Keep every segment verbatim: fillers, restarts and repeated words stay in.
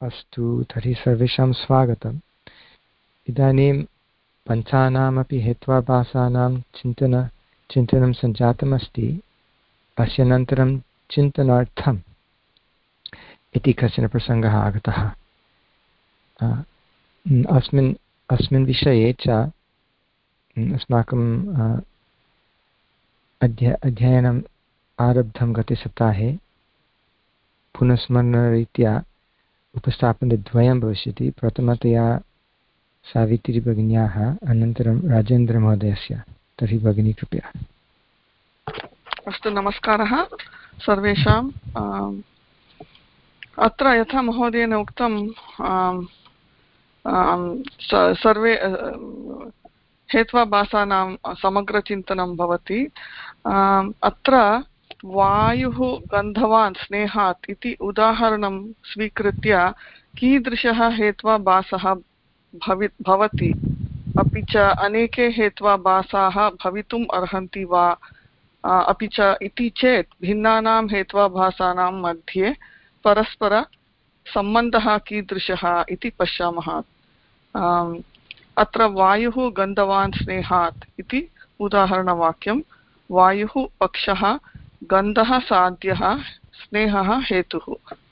अस्तु, तर्हि सर्वेषां स्वागतम्। इदानीं पञ्चानामपि हेत्वाभासानां चिन्तन चिन्तनं सञ्जातमस्ति। अस्य अनन्तरं चिन्तनार्थम् इति कश्चन प्रसङ्गः आगतः। अस्मिन् अस्मिन् विषये च अस्माकं अध्य अध्ययनम् आरब्धं गते सप्ताहे। पुनस्मरणरीत्या उपस्थापनद्वयं भविष्यति। प्रथमतया सावित्रीभगिन्याः, अनन्तरं राजेन्द्रमहोदयस्य। तर्हि भगिनी कृपया। अस्तु, नमस्कारः सर्वेषाम्। अत्र यथा महोदयेन उक्तं सर्वे हेत्वाभासानां समग्रचिन्तनं भवति। अत्र वायुः गन्धवान् स्नेहात् इति उदाहरणं स्वीकृत्य कीदृशः हेत्वाभासः भवि भवति अपि च अनेके हेत्वाभासाः भवितुम् अर्हन्ति वा, अपि च इति चेत् भिन्नानां हेत्वाभासानां मध्ये परस्परसम्बन्धः कीदृशः इति पश्यामः। अत्र वायुः गन्धवान् स्नेहात् इति उदाहरणवाक्यं। वायुः पक्षः, गन्धः साध्यः, स्नेहः हेतुः।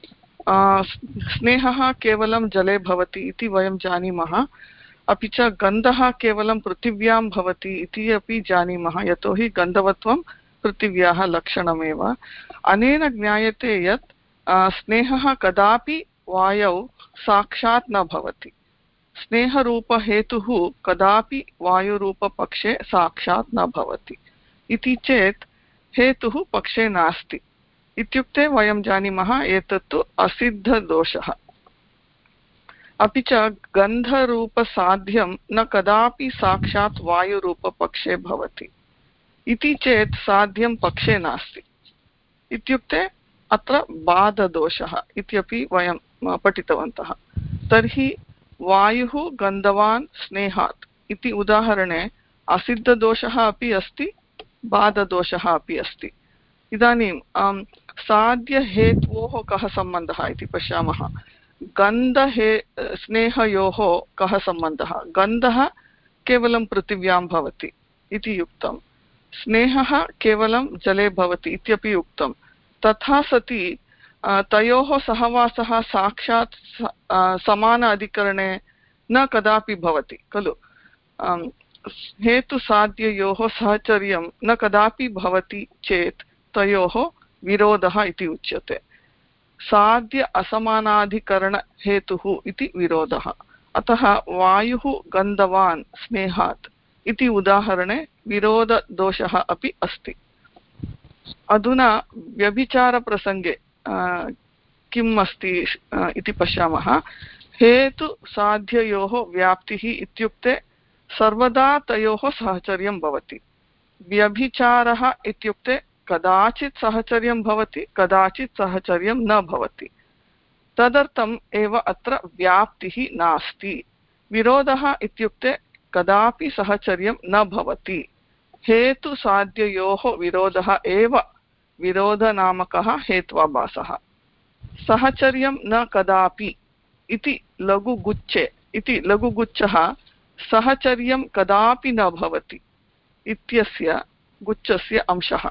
स्नेहः केवलं जले भवति इति वयं जानीमः, अपि च गन्धः केवलं पृथिव्यां भवति इति अपि जानीमः, यतोहि गन्धवत्वं पृथिव्याः लक्षणमेव। अनेन ज्ञायते यत् स्नेहः कदापि वायौ साक्षात् न भवति। स्नेहरूपहेतुः कदापि वायुरूपपक्षे साक्षात् न भवति इति चेत् हेतुः पक्षे नास्ति इत्युक्ते वयं जानीमः एतत्तु असिद्धदोषः। अपि च गन्धरूपसाध्यं न कदापि साक्षात् वायुरूपपक्षे भवति इति चेत् साध्यं पक्षे नास्ति इत्युक्ते अत्र बाधदोषः इत्यपि वयं पठितवन्तः। तर्हि वायुः गन्धवान् स्नेहात् इति उदाहरणे असिद्धदोषः अपि अस्ति, बाधदोषः अपि अस्ति। इदानीं साध्यहेत्वोः कः सम्बन्धः इति पश्यामः। गन्धहे स्नेहयोः कः सम्बन्धः? गन्धः केवलं पृथिव्यां भवति इति उक्तं, स्नेहः केवलं जले भवति इत्यपि उक्तं। तथा सति तयोः सहवासः साक्षात् समान अधिकरणे न कदापि भवति खलु। हेतुसाध्ययोः सहचर्यं न कदापि भवति चेत् तयोः विरोधः इति उच्यते। साध्य असमानाधिकरणहेतुः इति विरोधः। अतः वायुः गन्धवान् स्नेहात् इति उदाहरणे विरोधदोषः अपि अस्ति। अधुना व्यभिचारप्रसङ्गे किम् अस्ति इति पश्यामः। हेतुसाध्ययोः व्याप्तिः इत्युक्ते सर्वदा तयोः सहचर्यं भवति। व्यभिचारः इत्युक्ते कदाचित् सहचर्यं भवति, कदाचित् सहचर्यं न भवति। तदर्थम् एव अत्र व्याप्तिः नास्ति। विरोधः इत्युक्ते कदापि सहचर्यं न भवति। हेतुसाध्ययोः विरोधः एव विरोधनामकः हेत्वाभासः। सहचर्यं न कदापि इति लघुगुच्छे इति लघुगुच्छः सहचर्यं कदापि न भवति इत्यस्य गुच्छस्य अंशः।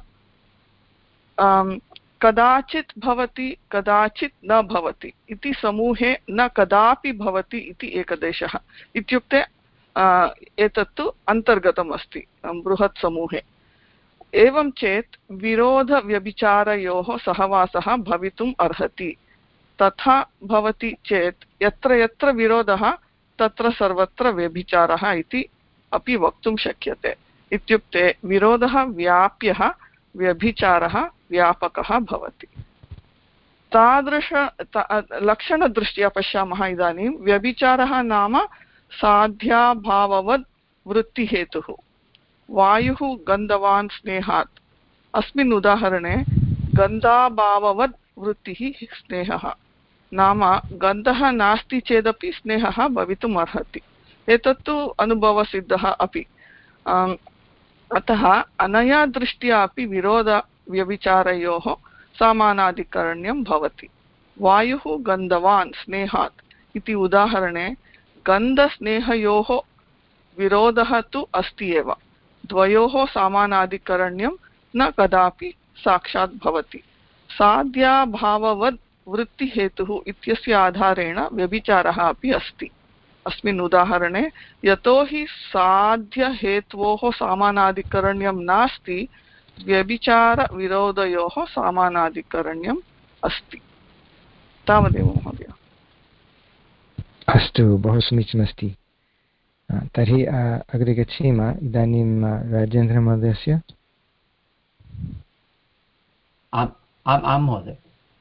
कदाचित् भवति, कदाचित् न भवति इति समूहे न कदापि भवति इति एकदेशः इत्युक्ते एतत्तु अन्तर्गतम् अस्ति बृहत् समूहे। एवं चेत् विरोधव्यभिचारयोः सहवासः भवितुम् अर्हति। तथा भवति चेत् यत्र यत्र विरोधः तत्र सर्वत्र व्यभिचारः इति अपि वक्तुं शक्यते। इत्युक्ते विरोधः व्याप्यः, व्यभिचारः व्यापकः भवति। तादृश लक्षणदृष्ट्या पश्यामः। इदानीं व्यभिचारः नाम साध्याभाववद् वृत्तिहेतुः। वायुः गन्धवान् स्नेहात्, अस्मिन् उदाहरणे गन्धाभाववद् वृत्तिः स्नेहः नाम गन्धः नास्ति चेदपि स्नेहः भवितुम् अर्हति। एतत्तु अनुभवसिद्धः अपि। अतः अनया दृष्ट्या अपि विरोधव्यभिचारयोः समानाधिकरण्यं भवति। वायुः गन्धवान् स्नेहात् इति उदाहरणे गन्धस्नेहयोः विरोधः तु अस्ति एव। द्वयोः समानाधिकरण्यं न कदापि साक्षात् भवति। साध्याभाववद् वृत्तिहेतुः इत्यस्य आधारेण व्यभिचारः अपि अस्ति। अस्मिन् उदाहरणे यतोहि साध्यहेत्वोः समानाधिकरण्यं नास्ति, व्यभिचारविरोधयोः समानाधिकरण्यम् अस्ति। तावदेव महोदय। अस्तु, बहु समीचीनमस्ति। तर्हि अग्रे गच्छेम। इदानीं राजेन्द्रमहोदयस्य। आम् आम् महोदय।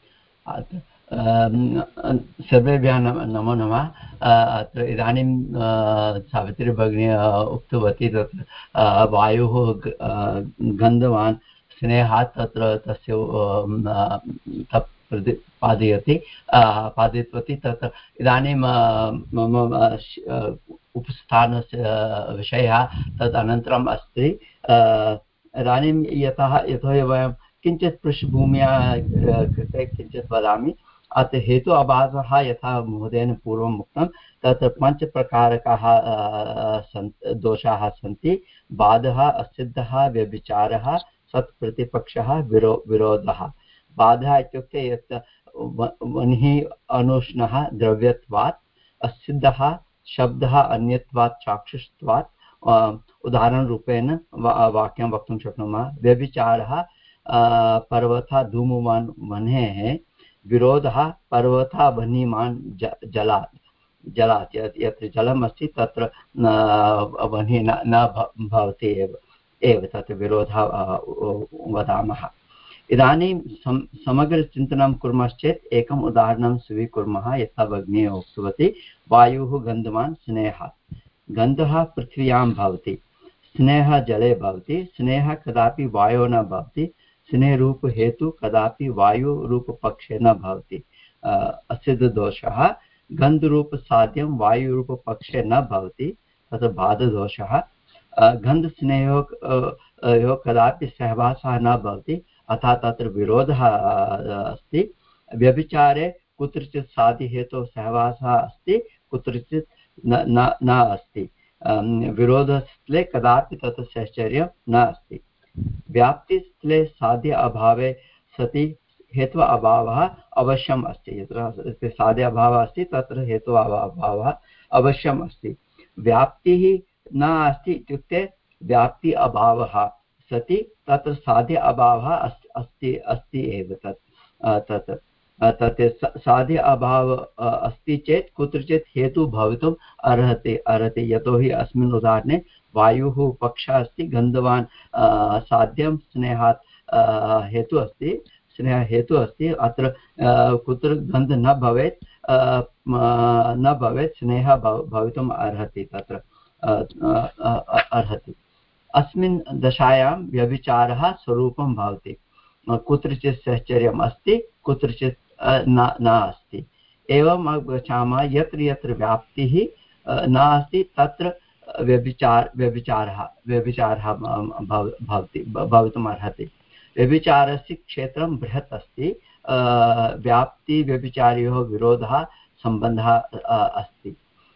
सर्वेभ्यः नमो नमः। अत्र इदानीं सावित्री भगिनी उक्तवती तत्र वायुः गन्धवान् स्नेहात् तत्र तस्य तत् प्रतिपादयति पादितवती। तत्र इदानीं मम उपस्थानस्य विषयः तद् अनन्तरम् अस्ति। इदानीं यतः यतोहि वयं किञ्चित् पृष्ठभूम्याः कृते किञ्चित् वदामि। अत्र हेतु अभावः यथा महोदयेन पूर्वम् उक्तं तत्र पञ्चप्रकारकाः सन्ति दोषाः सन्ति। बाधः, असिद्धः, व्यभिचारः, सत्प्रतिपक्षः, विरो विरोधः। बाधः इत्युक्ते यत् वह्निः अनुष्णः द्रव्यत्वात्, असिद्धः शब्दः अन्यत्वात् चाक्षुषत्वात्, उदाहरणरूपेण वाक्यं वक्तुं शक्नुमः। व्यभिचारः पर्वतः धूमवान् वह्नेः, विरोधः पर्वतः वह्निमान् जलात् जलात् यत्र जलम् अस्ति तत्र वह्निः न भवति एव एव तत्र विरोधः वदामः। इदानीं सम समग्रचिन्तनं कुर्मश्चेत् एकम् उदाहरणं स्वीकुर्मः। यथा भगिनी उक्तवती, वायुः गन्धवान् स्नेहात्। गन्धः पृथिव्यां भवति, स्नेहः जले भवति। स्नेहः कदापि वायौ न भवति। स्नेहरूपहेतु कदापि वायुरूपपक्षे न भवति। असिद्धदोषः गन्धरूपसाध्यं वायुरूपपक्षे न भवति, तत्र बाधदोषः। गन्धस्नेहयोः कदापि सहवासः न भवति, अतः तत्र विरोधः अस्ति। व्यभिचारे कुत्रचित् साध्यहेतोः सहवासः अस्ति, कुत्रचित् न न न अस्ति। विरोधस्थले कदापि तत्र सहचर्यं न अस्ति। व्याप्तिस्थले साध्य अभावे सति हेतु अभावः अवश्यम् अस्ति। यत्र साध्य अभावः अस्ति तत्र हेतु अभावः अवश्यम् अस्ति। व्याप्तिः न अस्ति इत्युक्ते व्याप्ति अभावः सति तत्र साध्य अभावः अस्ति अस्ति एव। तत् तत् तत् साध्य अभावः अस्ति चेत् कुत्रचित् हेतु भवितुम् अर्हति अर्हति यतोहि अस्मिन् उदाहरणे वायुः पक्षः अस्ति, गन्धवान् साध्यं, स्नेहात् हेतु अस्ति स्नेह हेतु अस्ति। अत्र कुत्र गन्ध न भवेत् न भवेत् स्नेहः भवितुम् अर्हति तत्र अर्हति। अस्मिन् दशायां व्यभिचारः स्वरूपं भवति। कुत्रचित् सहचर्यम् अस्ति, कुत्रचित् न नास्ति। एवं गच्छामः। यत्र यत्र व्याप्तिः नास्ति तत्र व्यभिचार व्यभिचारः व्यभिचारः भवति भवितुम् अर्हति। व्यभिचारस्य क्षेत्रं बृहत् अस्ति। व्याप्ति व्यभिचारयोः विरोधः सम्बन्धः अस्ति।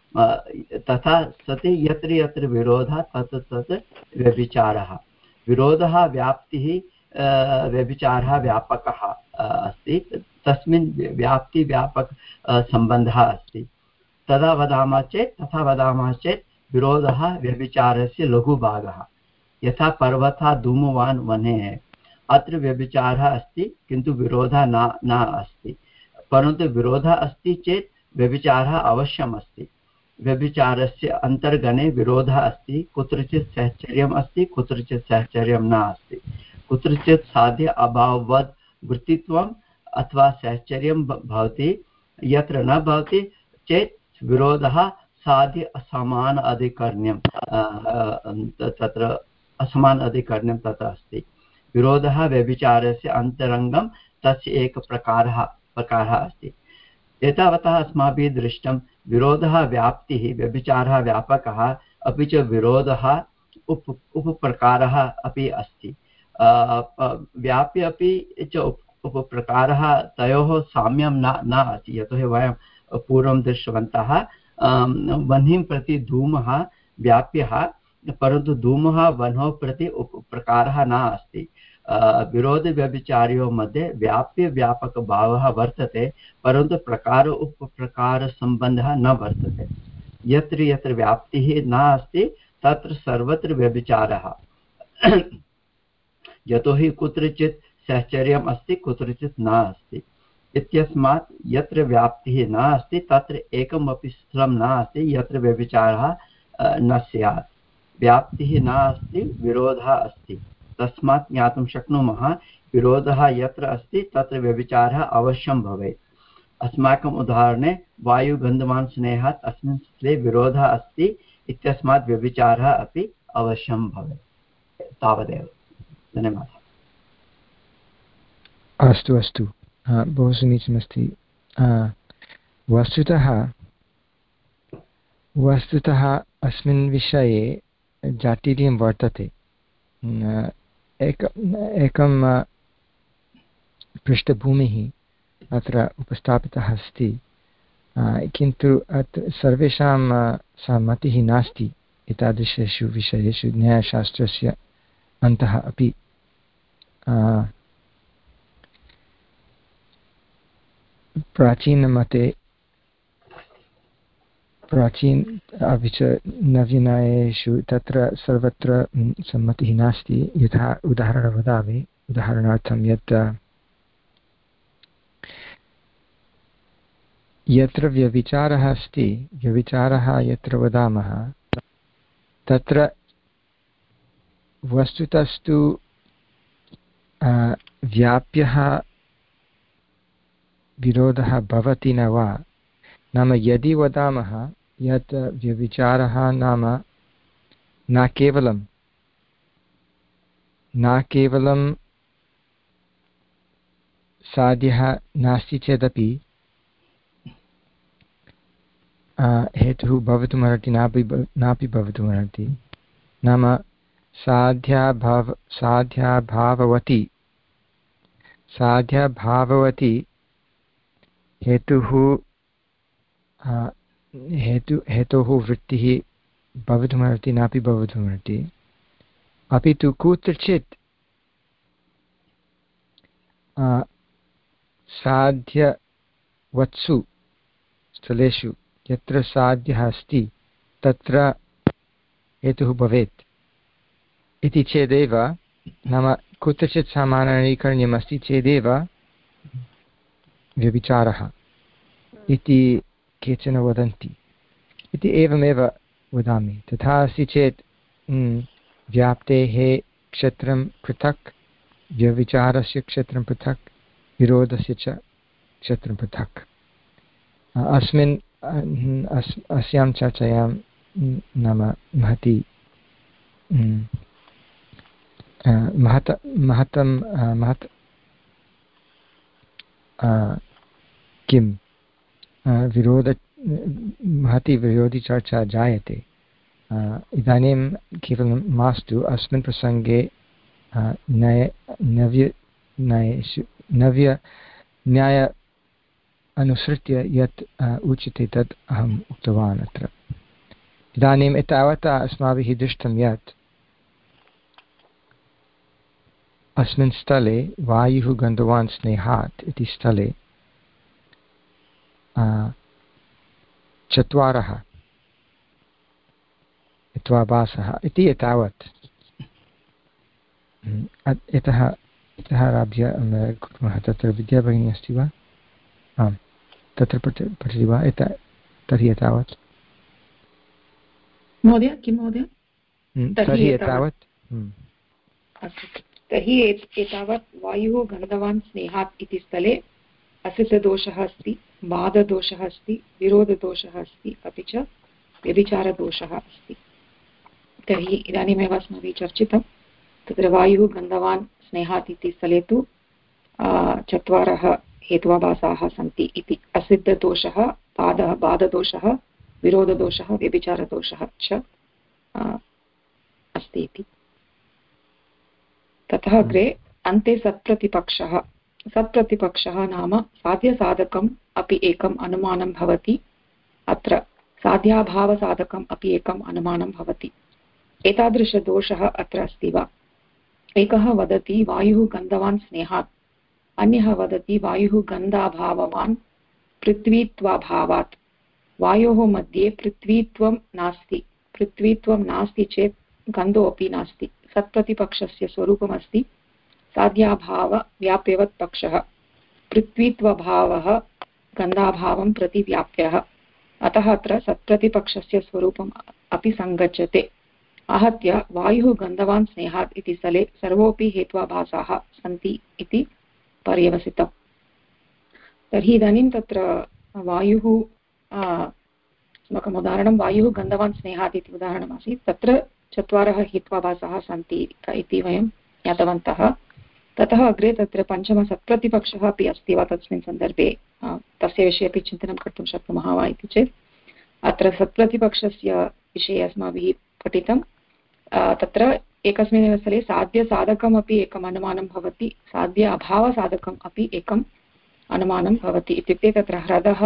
तथा सति यत्र यत्र विरोधः तत्र तत्र व्यभिचारः। विरोधः व्याप्तिः व्यभिचारः व्यापकः अस्ति। तस्मिन् व्याप्ति व्यापक सम्बन्धः अस्ति। तदा वदामः चेत् तथा वदामः चेत् विरोधः व्यभिचारस्य लघुभागः। यथा पर्वतः धूमवान् वह्नेः, अत्र व्यभिचारः अस्ति किन्तु विरोधः न न अस्ति। परन्तु विरोधः अस्ति चेत् व्यभिचारः अवश्यम् अस्ति। व्यभिचारस्य अन्तर्गणे विरोधः अस्ति। कुत्रचित् सहचर्यम् अस्ति, कुत्रचित् सहचर्यं न अस्ति। कुत्रचित् साध्य अभाववद् वृत्तित्वम् अथवा सहचर्यं भवति। यत्र न भवति चेत् विरोधः साध्य असमान अधिकरण्यं तत्र असमान अधिकरण्यं तत्र अस्ति। विरोधः व्यभिचारस्य अन्तरङ्गं तस्य एकः प्रकारः प्रकारः अस्ति। एतावता अस्माभिः दृष्टं विरोधः व्याप्तिः, व्यभिचारः व्यापकः, अपि च विरोधः उप उपप्रकारः अपि अस्ति। व्याप्य अपि च उपप्रकारः तयोः साम्यं न न अस्ति यतोहि वयं पूर्वं दृष्टवन्तः वह्निं प्रति धूमः व्याप्यः परन्तु धूमः वह्नोः प्रति उपप्रकारः न अस्ति विरोधव्यभिचार्योः मध्ये व्याप्यव्यापकभावः वर्तते परन्तु प्रकार उपप्रकारसम्बन्धः न वर्तते यत्र यत्र व्याप्तिः नास्ति तत्र सर्वत्र व्यभिचारः यतोहि कुत्रचित् सहचर्यम् अस्ति कुत्रचित् नास्ति इत्यस्मात् यत्र व्याप्तिः नास्ति तत्र एकमपि स्थलं नास्ति यत्र व्यभिचारः न स्यात् व्याप्तिः नास्ति विरोधः अस्ति तस्मात् ज्ञातुं शक्नुमः विरोधः यत्र अस्ति तत्र व्यभिचारः अवश्यं भवेत् अस्माकम् उदाहरणे वायुगन्धवान् स्नेहात् अस्मिन् स्थले विरोधः अस्ति इत्यस्मात् व्यभिचारः अपि अवश्यं भवेत् तावदेव धन्यवादः अस्तु अस्तु बहु समीचीनमस्ति वस्तुतः वस्तुतः अस्मिन् विषये जाटिल्यं वर्तते एक एकं पृष्ठभूमिः अत्र उपस्थापितः अस्ति किन्तु अत्र सर्वेषां सहमतिः नास्ति एतादृशेषु विषयेषु न्यायशास्त्रस्य अन्तः अपि प्राचीनमते प्राचीन अपि च नवीनन्यायेषु तत्र सर्वत्र सम्मतिः नास्ति यथा उदाहरणं वदामि उदाहरणार्थं यत् यत्र व्यभिचारः अस्ति व्यभिचारः यत्र वदामः तत्र वस्तुतस्तु व्याप्यः विरोधः भवति न वा नाम यदि वदामः यत् व्यभिचारः नाम न केवलं न केवलं साध्यः नास्ति चेदपि हेतुः भवितुमर्हति नापि नापि भवितुमर्हति नाम साध्याभाव साध्याभाववती साध्याभाववती हेतुः हेतु हेतोः वृत्तिः भवितुमर्हति नापि भवितुमर्हति अपि तु कुत्रचित् साध्यवत्सु स्थलेषु यत्र साध्यः अस्ति तत्र हेतुः भवेत् इति चेदेव नाम कुत्रचित् सामान्यीकरणीयमस्ति चेदेव व्यभिचारः इति केचन वदन्ति इति एवमेव वदामि तथा अस्ति चेत् व्याप्तेः क्षेत्रं पृथक् व्यभिचारस्य क्षेत्रं पृथक् विरोधस्य च क्षेत्रं पृथक् अस्मिन् अस् अस्यां चर्चायां नाम महती महत महतं महत् किं विरोध महती विरोधिचर्चा जायते इदानीं केवलं मास्तु अस्मिन् प्रसङ्गे नय नव्य न्यायेषु नव्य न्याय अनुसृत्य यत् उच्यते तत् अहम् उक्तवान् अत्र इदानीम् एतावता अस्माभिः दृष्टं यत् अस्मिन् स्थले वायुः गन्धवान् स्नेहात् इति स्थले चत्वारः यत्वाभासः इति एतावत् यतः इतः आरभ्य कुर्मः तत्र विद्याभगिनी अस्ति वा आम् तत्र पठ पठति वा एत तर्हि एतावत् महोदय किं महोदय तर्हि एतावत् अस्तु तर्हि एतावत् वायुः गन्धवान् स्नेहात् इति स्थले असिद्धदोषः अस्ति बाधदोषः अस्ति विरोधदोषः अस्ति अपि च व्यभिचारदोषः अस्ति तर्हि इदानीमेव अस्माभिः चर्चितं तत्र वायुः गन्धवान् स्नेहात् इति स्थले तु चत्वारः हेत्वाभासाः सन्ति इति असिद्धदोषः बाधः बाधदोषः विरोधदोषः व्यभिचारदोषः च अस्ति इति ततः अग्रे अन्ते सत्प्रतिपक्षः सत्प्रतिपक्षः नाम साध्यसाधकम् अपि एकम् अनुमानं भवति। अत्र साध्याभावसाधकम् अपि एकम् अनुमानं भवति। एतादृशदोषः अत्र अस्ति वा? एकः वदति वायुः गन्धवान् स्नेहात्, अन्यः वदति वायुः गन्धाभाववान् पृथ्वीत्वाभावात्। वायोः मध्ये पृथ्वीत्वं नास्ति। पृथ्वीत्वं नास्ति चेत् गन्धोऽपि नास्ति। सत्प्रतिपक्षस्य स्वरूपमस्ति साध्याभावव्याप्यवत् पक्षः। पृथ्वीत्वभावः गन्धाभावं प्रति व्याप्यः। अतः अत्र सत्प्रतिपक्षस्य स्वरूपम् अपि सङ्गच्छते। आहत्य वायुः गन्धवान् स्नेहात् इति स्थले सर्वोऽपि हेत्वाभासाः सन्ति इति पर्यवसितम्। तर्हि इदानीं तत्र वायुः अस्माकम् उदाहरणं वायुः गन्धवान् स्नेहात् इति उदाहरणमासीत्। तत्र चत्वारः हेत्वाभासाः सन्ति इति वयं ज्ञातवन्तः। ततः अग्रे तत्र पञ्चमसत्प्रतिपक्षः अपि अस्ति वा तस्मिन् सन्दर्भे तस्य विषये अपि चिन्तनं कर्तुं शक्नुमः वा इति चेत् अत्र सत्प्रतिपक्षस्य विषये अस्माभिः पठितं। तत्र एकस्मिन् स्थले साध्यसाधकम् अपि एकम् अनुमानं भवति, साध्य अभावसाधकम् अपि एकम् अनुमानं भवति। इत्युक्ते तत्र ह्रदः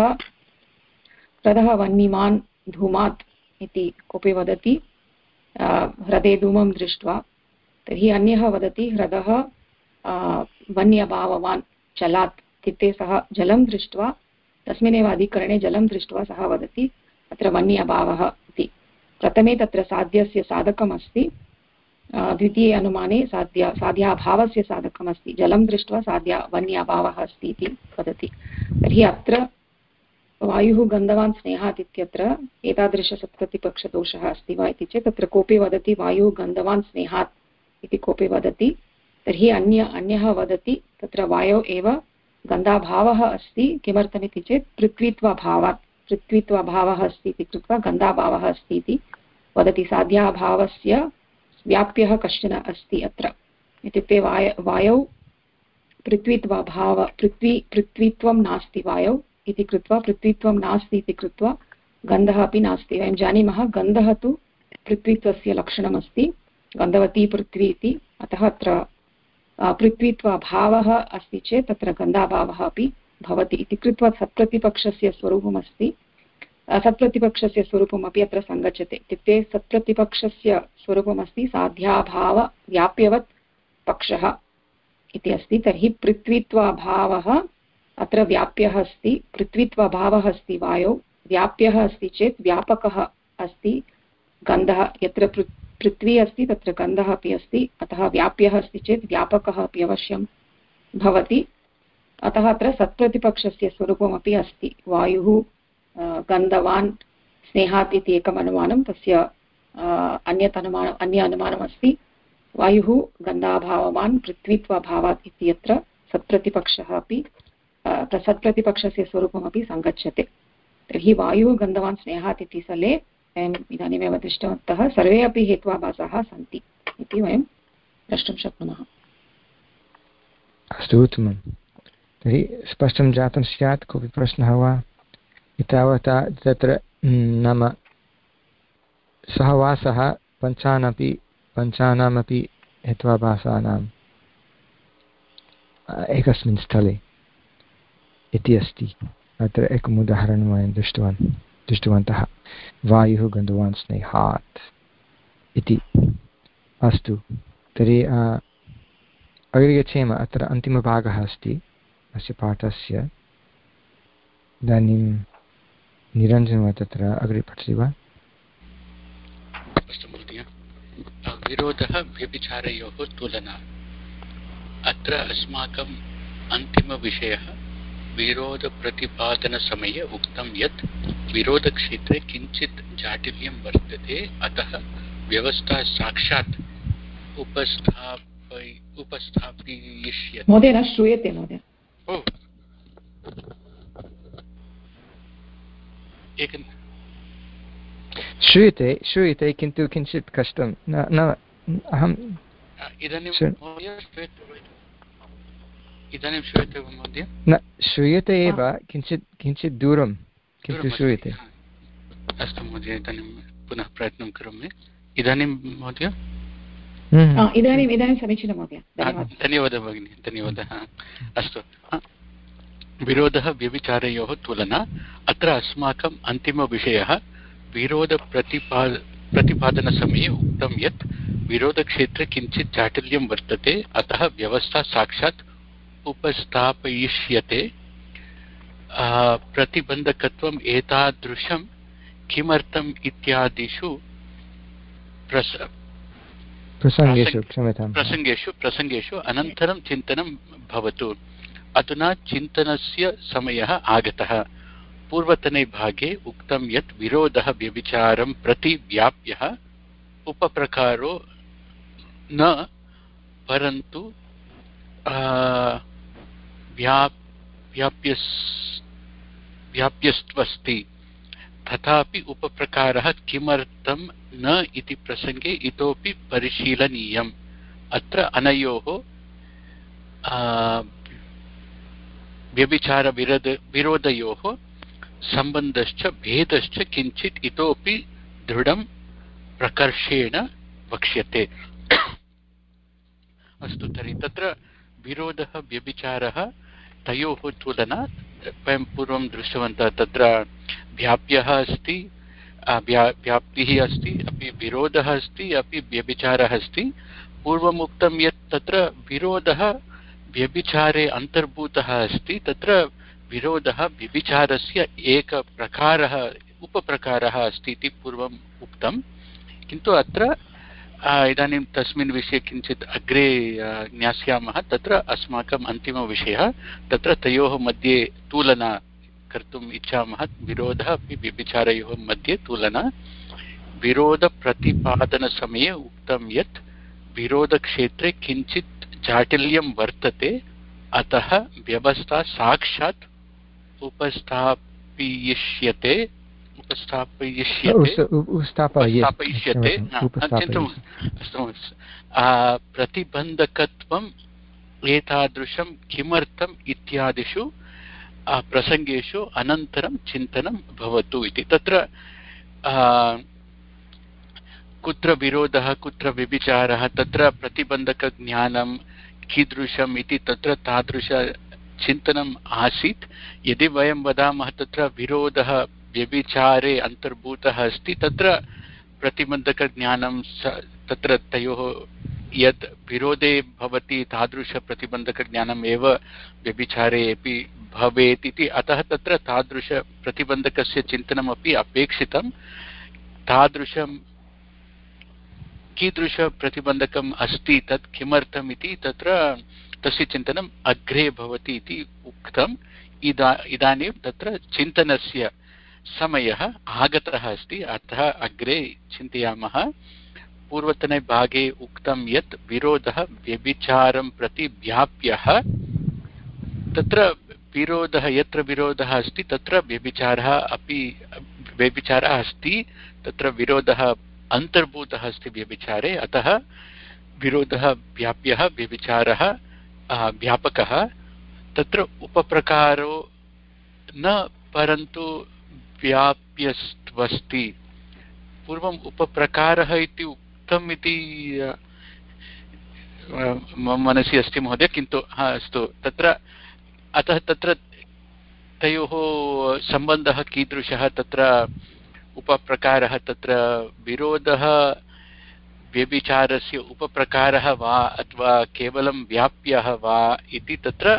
ह्रदः वह्निमान् धूमात् इति कोऽपि वदति ह्रदे धूमं दृष्ट्वा, तर्हि अन्यः वदति ह्रदः वन्यभाववान् जलात्, इत्युक्ते सः जलं दृष्ट्वा तस्मिन्नेव अधिकरणे जलं दृष्ट्वा सः वदति अत्र वन्यभावः इति। प्रथमे तत्र साध्यस्य साधकमस्ति, द्वितीये अनुमाने साध्य साध्याभावस्य साधकमस्ति, जलं दृष्ट्वा साध्या वन्यभावः अस्ति इति वदति। तर्हि अत्र वायुः गन्धवान् स्नेहात् इत्यत्र एतादृशसत्प्रतिपक्षदोषः अस्ति वा इति चेत् तत्र कोऽपि वदति वायुः गन्धवान् स्नेहात् इति कोऽपि वदति, तर्हि अन्य अन्यः वदति तत्र वायौ एव गन्धाभावः अस्ति। किमर्थमिति चेत् पृथ्वीत्वाभावात्, पृथ्वीत्वाभावः अस्ति इति कृत्वा गन्धाभावः अस्ति इति वदति। साध्याभावस्य व्याप्यः कश्चन अस्ति अत्र, इत्युक्ते वाय वायौ पृथ्वीत्वाभाव पृथ्वी पृथ्वीत्वं नास्ति वायौ इति कृत्वा, पृथ्वीत्वं नास्ति इति कृत्वा गन्धः अपि नास्ति। वयं जानीमः गन्धः तु पृथ्वीत्वस्य लक्षणमस्ति, गन्धवती पृथ्वी इति। अतः अत्र पृथ्वीत्वाभावः अस्ति चेत् तत्र गन्धाभावः अपि भवति इति कृत्वा सत्प्रतिपक्षस्य स्वरूपमस्ति। सत्प्रतिपक्षस्य स्वरूपमपि अत्र सङ्गच्छते। इत्युक्ते सत्प्रतिपक्षस्य स्वरूपमस्ति साध्याभावव्याप्यवत् पक्षः इति अस्ति। तर्हि पृथ्वीत्वाभावः अत्र व्याप्यः अस्ति, पृथ्वीत्वाभावः अस्ति वायौ, व्याप्यः अस्ति चेत् व्यापकः अस्ति गन्धः। यत्र पृथ्वी अस्ति तत्र गन्धः अपि अस्ति, अतः व्याप्यः अस्ति चेत् व्यापकः अपि अवश्यं भवति। अतः अत्र सत्प्रतिपक्षस्य स्वरूपमपि अस्ति। वायुः गन्धवान् स्नेहात् इति एकम् अनुमानं, तस्य अन्यत् अनुमानम् अन्य अनुमानमस्ति वायुः गन्धाभाववान् पृथ्वीत्वाभावात् इति यत्र सत्प्रतिपक्षः अपि सत्प्रतिपक्षस्य स्वरूपमपि सङ्गच्छते। तर्हि वायुः गन्धवान् स्नेहात् इति स्थले वयम् इदानीमेव दृष्टवन्तः सर्वे अपि हेत्वाभासाः सन्ति इति वयं द्रष्टुं शक्नुमः। अस्तु, उत्तमं। तर्हि स्पष्टं जातं स्यात्। कोऽपि प्रश्नः वा? एतावता तत्र नाम सहवासः पञ्चानपि पञ्चानामपि हेत्वाभासानाम् एकस्मिन् स्थले इति अस्ति। अत्र एकम् उदाहरणं वयं दृष्टवान् दृष्टवन्तः वायुः गन्धवान् स्नेहात् इति। अस्तु, तर्हि अग्रे गच्छेम। अत्र अन्तिमभागः अस्ति अस्य पाठस्य। इदानीं निरञ्जन वा तत्र अग्रे पठति वा? अस्तु महोदय। विरोधः व्यभिचारयोः तुलना। अत्र अस्माकम् अन्तिमविषयः विरोधप्रतिपादनसमये उक्तं यत् विरोधक्षेत्रे किञ्चित् जाटिल्यं वर्तते, अतः व्यवस्था साक्षात् उपस्थापय उपस्थापयिष्यते। महोदय न श्रूयते महोदय। ओ एकं श्रूयते श्रूयते किन्तु किञ्चित् कष्टं न न अहम् इदानीं इदानीं श्रूयते वा महोदय? न श्रूयते एव, किञ्चित् किञ्चित् दूरं किन्तु श्रूयते। अस्तु महोदय, इदानीं पुनः प्रयत्नं करोमि। इदानीं महोदय इदानीम् इदानीं समीचीनं महोदय, धन्यवादः भगिनि, धन्यवादः। अस्तु, विरोधः व्यभिचारयोः तुलना। अत्र अस्माकम् अन्तिमविषयः विरोधप्रतिपा प्रतिपादनसमये उक्तं यत् विरोधक्षेत्रे किञ्चित् जाटिल्यं वर्तते, अतः व्यवस्था साक्षात् उपस्थापयिष्यते। प्रतिबन्धकत्वम् एतादृशं किमर्थम् इत्यादिषु प्रस प्रसङ्गेषु क्षम्यतां प्रसङ्गेषु प्रसङ्गेषु अनन्तरं चिन्तनं भवतु। अधुना चिन्तनस्य समयः आगतः। पूर्वतने भागे उक्तं यत् विरोधः व्यभिचारं प्रति व्याप्यः उपप्रकारो न, परन्तु व्याप्यस्त्वस्ति। तथापि उपप्रकारः किमर्थं न इति प्रसङ्गे इतोपि परिशीलनीयम्। अत्र अनयोः व्यभिचारविरोध विरोधयोः सम्बन्धश्च भेदश्च किञ्चित् इतोपि दृढं प्रकर्षेण वक्ष्यते। अस्तु, तर्हि तत्र विरोधः व्यभिचारः तयोः तुलना वयं पूर्वं दृष्टवन्तः। तत्र व्याप्यः अस्ति, व्याप्तिः अस्ति, अपि विरोधः अस्ति, अपि व्यभिचारः अस्ति। पूर्वम् उक्तं यत् तत्र विरोधः व्यभिचारे अन्तर्भूतः अस्ति, तत्र विरोधः व्यभिचारस्य एकप्रकारः उपप्रकारः अस्ति इति पूर्वम् उक्तं। किन्तु अत्र इदानीं तस्मिन् विषये किञ्चित् अग्रे ज्ञास्यामः। तत्र अस्माकम् अन्तिमविषयः, तत्र तयोः मध्ये तुलना कर्तुम् इच्छामः। विरोधः अपि व्यभिचारयोः मध्ये तुलना। विरोधप्रतिपादनसमये उक्तं यत् विरोधक्षेत्रे किञ्चित् जाटिल्यं वर्तते, अतः व्यवस्था साक्षात् उपस्थापयिष्यते उपस्थापयिष्यते उपस्थापयिष्यते प्रतिबन्धकत्वम् एतादृशं किमर्थम् इत्यादिषु प्रसङ्गेषु अनन्तरं चिन्तनं भवतु इति। तत्र कुत्र विरोधः, कुत्र व्यभिचारः, तत्र प्रतिबन्धकज्ञानं कीदृशम् इति तत्र तादृशचिन्तनम् आसीत्। यदि वयं वदामः तत्र विरोधः व्यभिचारे अन्तर्भूतः अस्ति, तत्र प्रतिबन्धकज्ञानं तत्र तयोः यत् विरोधे भवति तादृशप्रतिबन्धकज्ञानम् एव व्यभिचारे अपि भवेत् इति। अतः तत्र तादृशप्रतिबन्धकस्य चिन्तनमपि अपेक्षितं। तादृशं कीदृशप्रतिबन्धकम् अस्ति, तत् किमर्थम् इति तत्र तस्य चिन्तनम् अग्रे भवति इति उक्तम्। इदा इदानीं तत्र चिन्तनस्य समयः आगतः अस्ति, अतः अग्रे चिन्तयामः। पूर्वतने भागे उक्तं यत् विरोधः व्यभिचारं प्रति व्याप्यः। तत्र विरोधः, यत्र विरोधः अस्ति तत्र व्यभिचारः अपि व्यभिचारः अस्ति, तत्र विरोधः अन्तर्भूतः अस्ति व्यभिचारे, अतः विरोधः व्याप्यः, व्यभिचारः व्यापकः। तत्र उपप्रकारो न, परन्तु व्याप्यस्त्वस्ति। पूर्वम् उपप्रकारः इति उक्तम् इति मम मनसि अस्ति महोदय, किन्तु हा अस्तु। तत्र अतः तत्र तयोः सम्बन्धः कीदृशः, तत्र उपप्रकारः, तत्र विरोधः व्यभिचारस्य उपप्रकारः वा अथवा केवलं व्याप्यः वा इति तत्र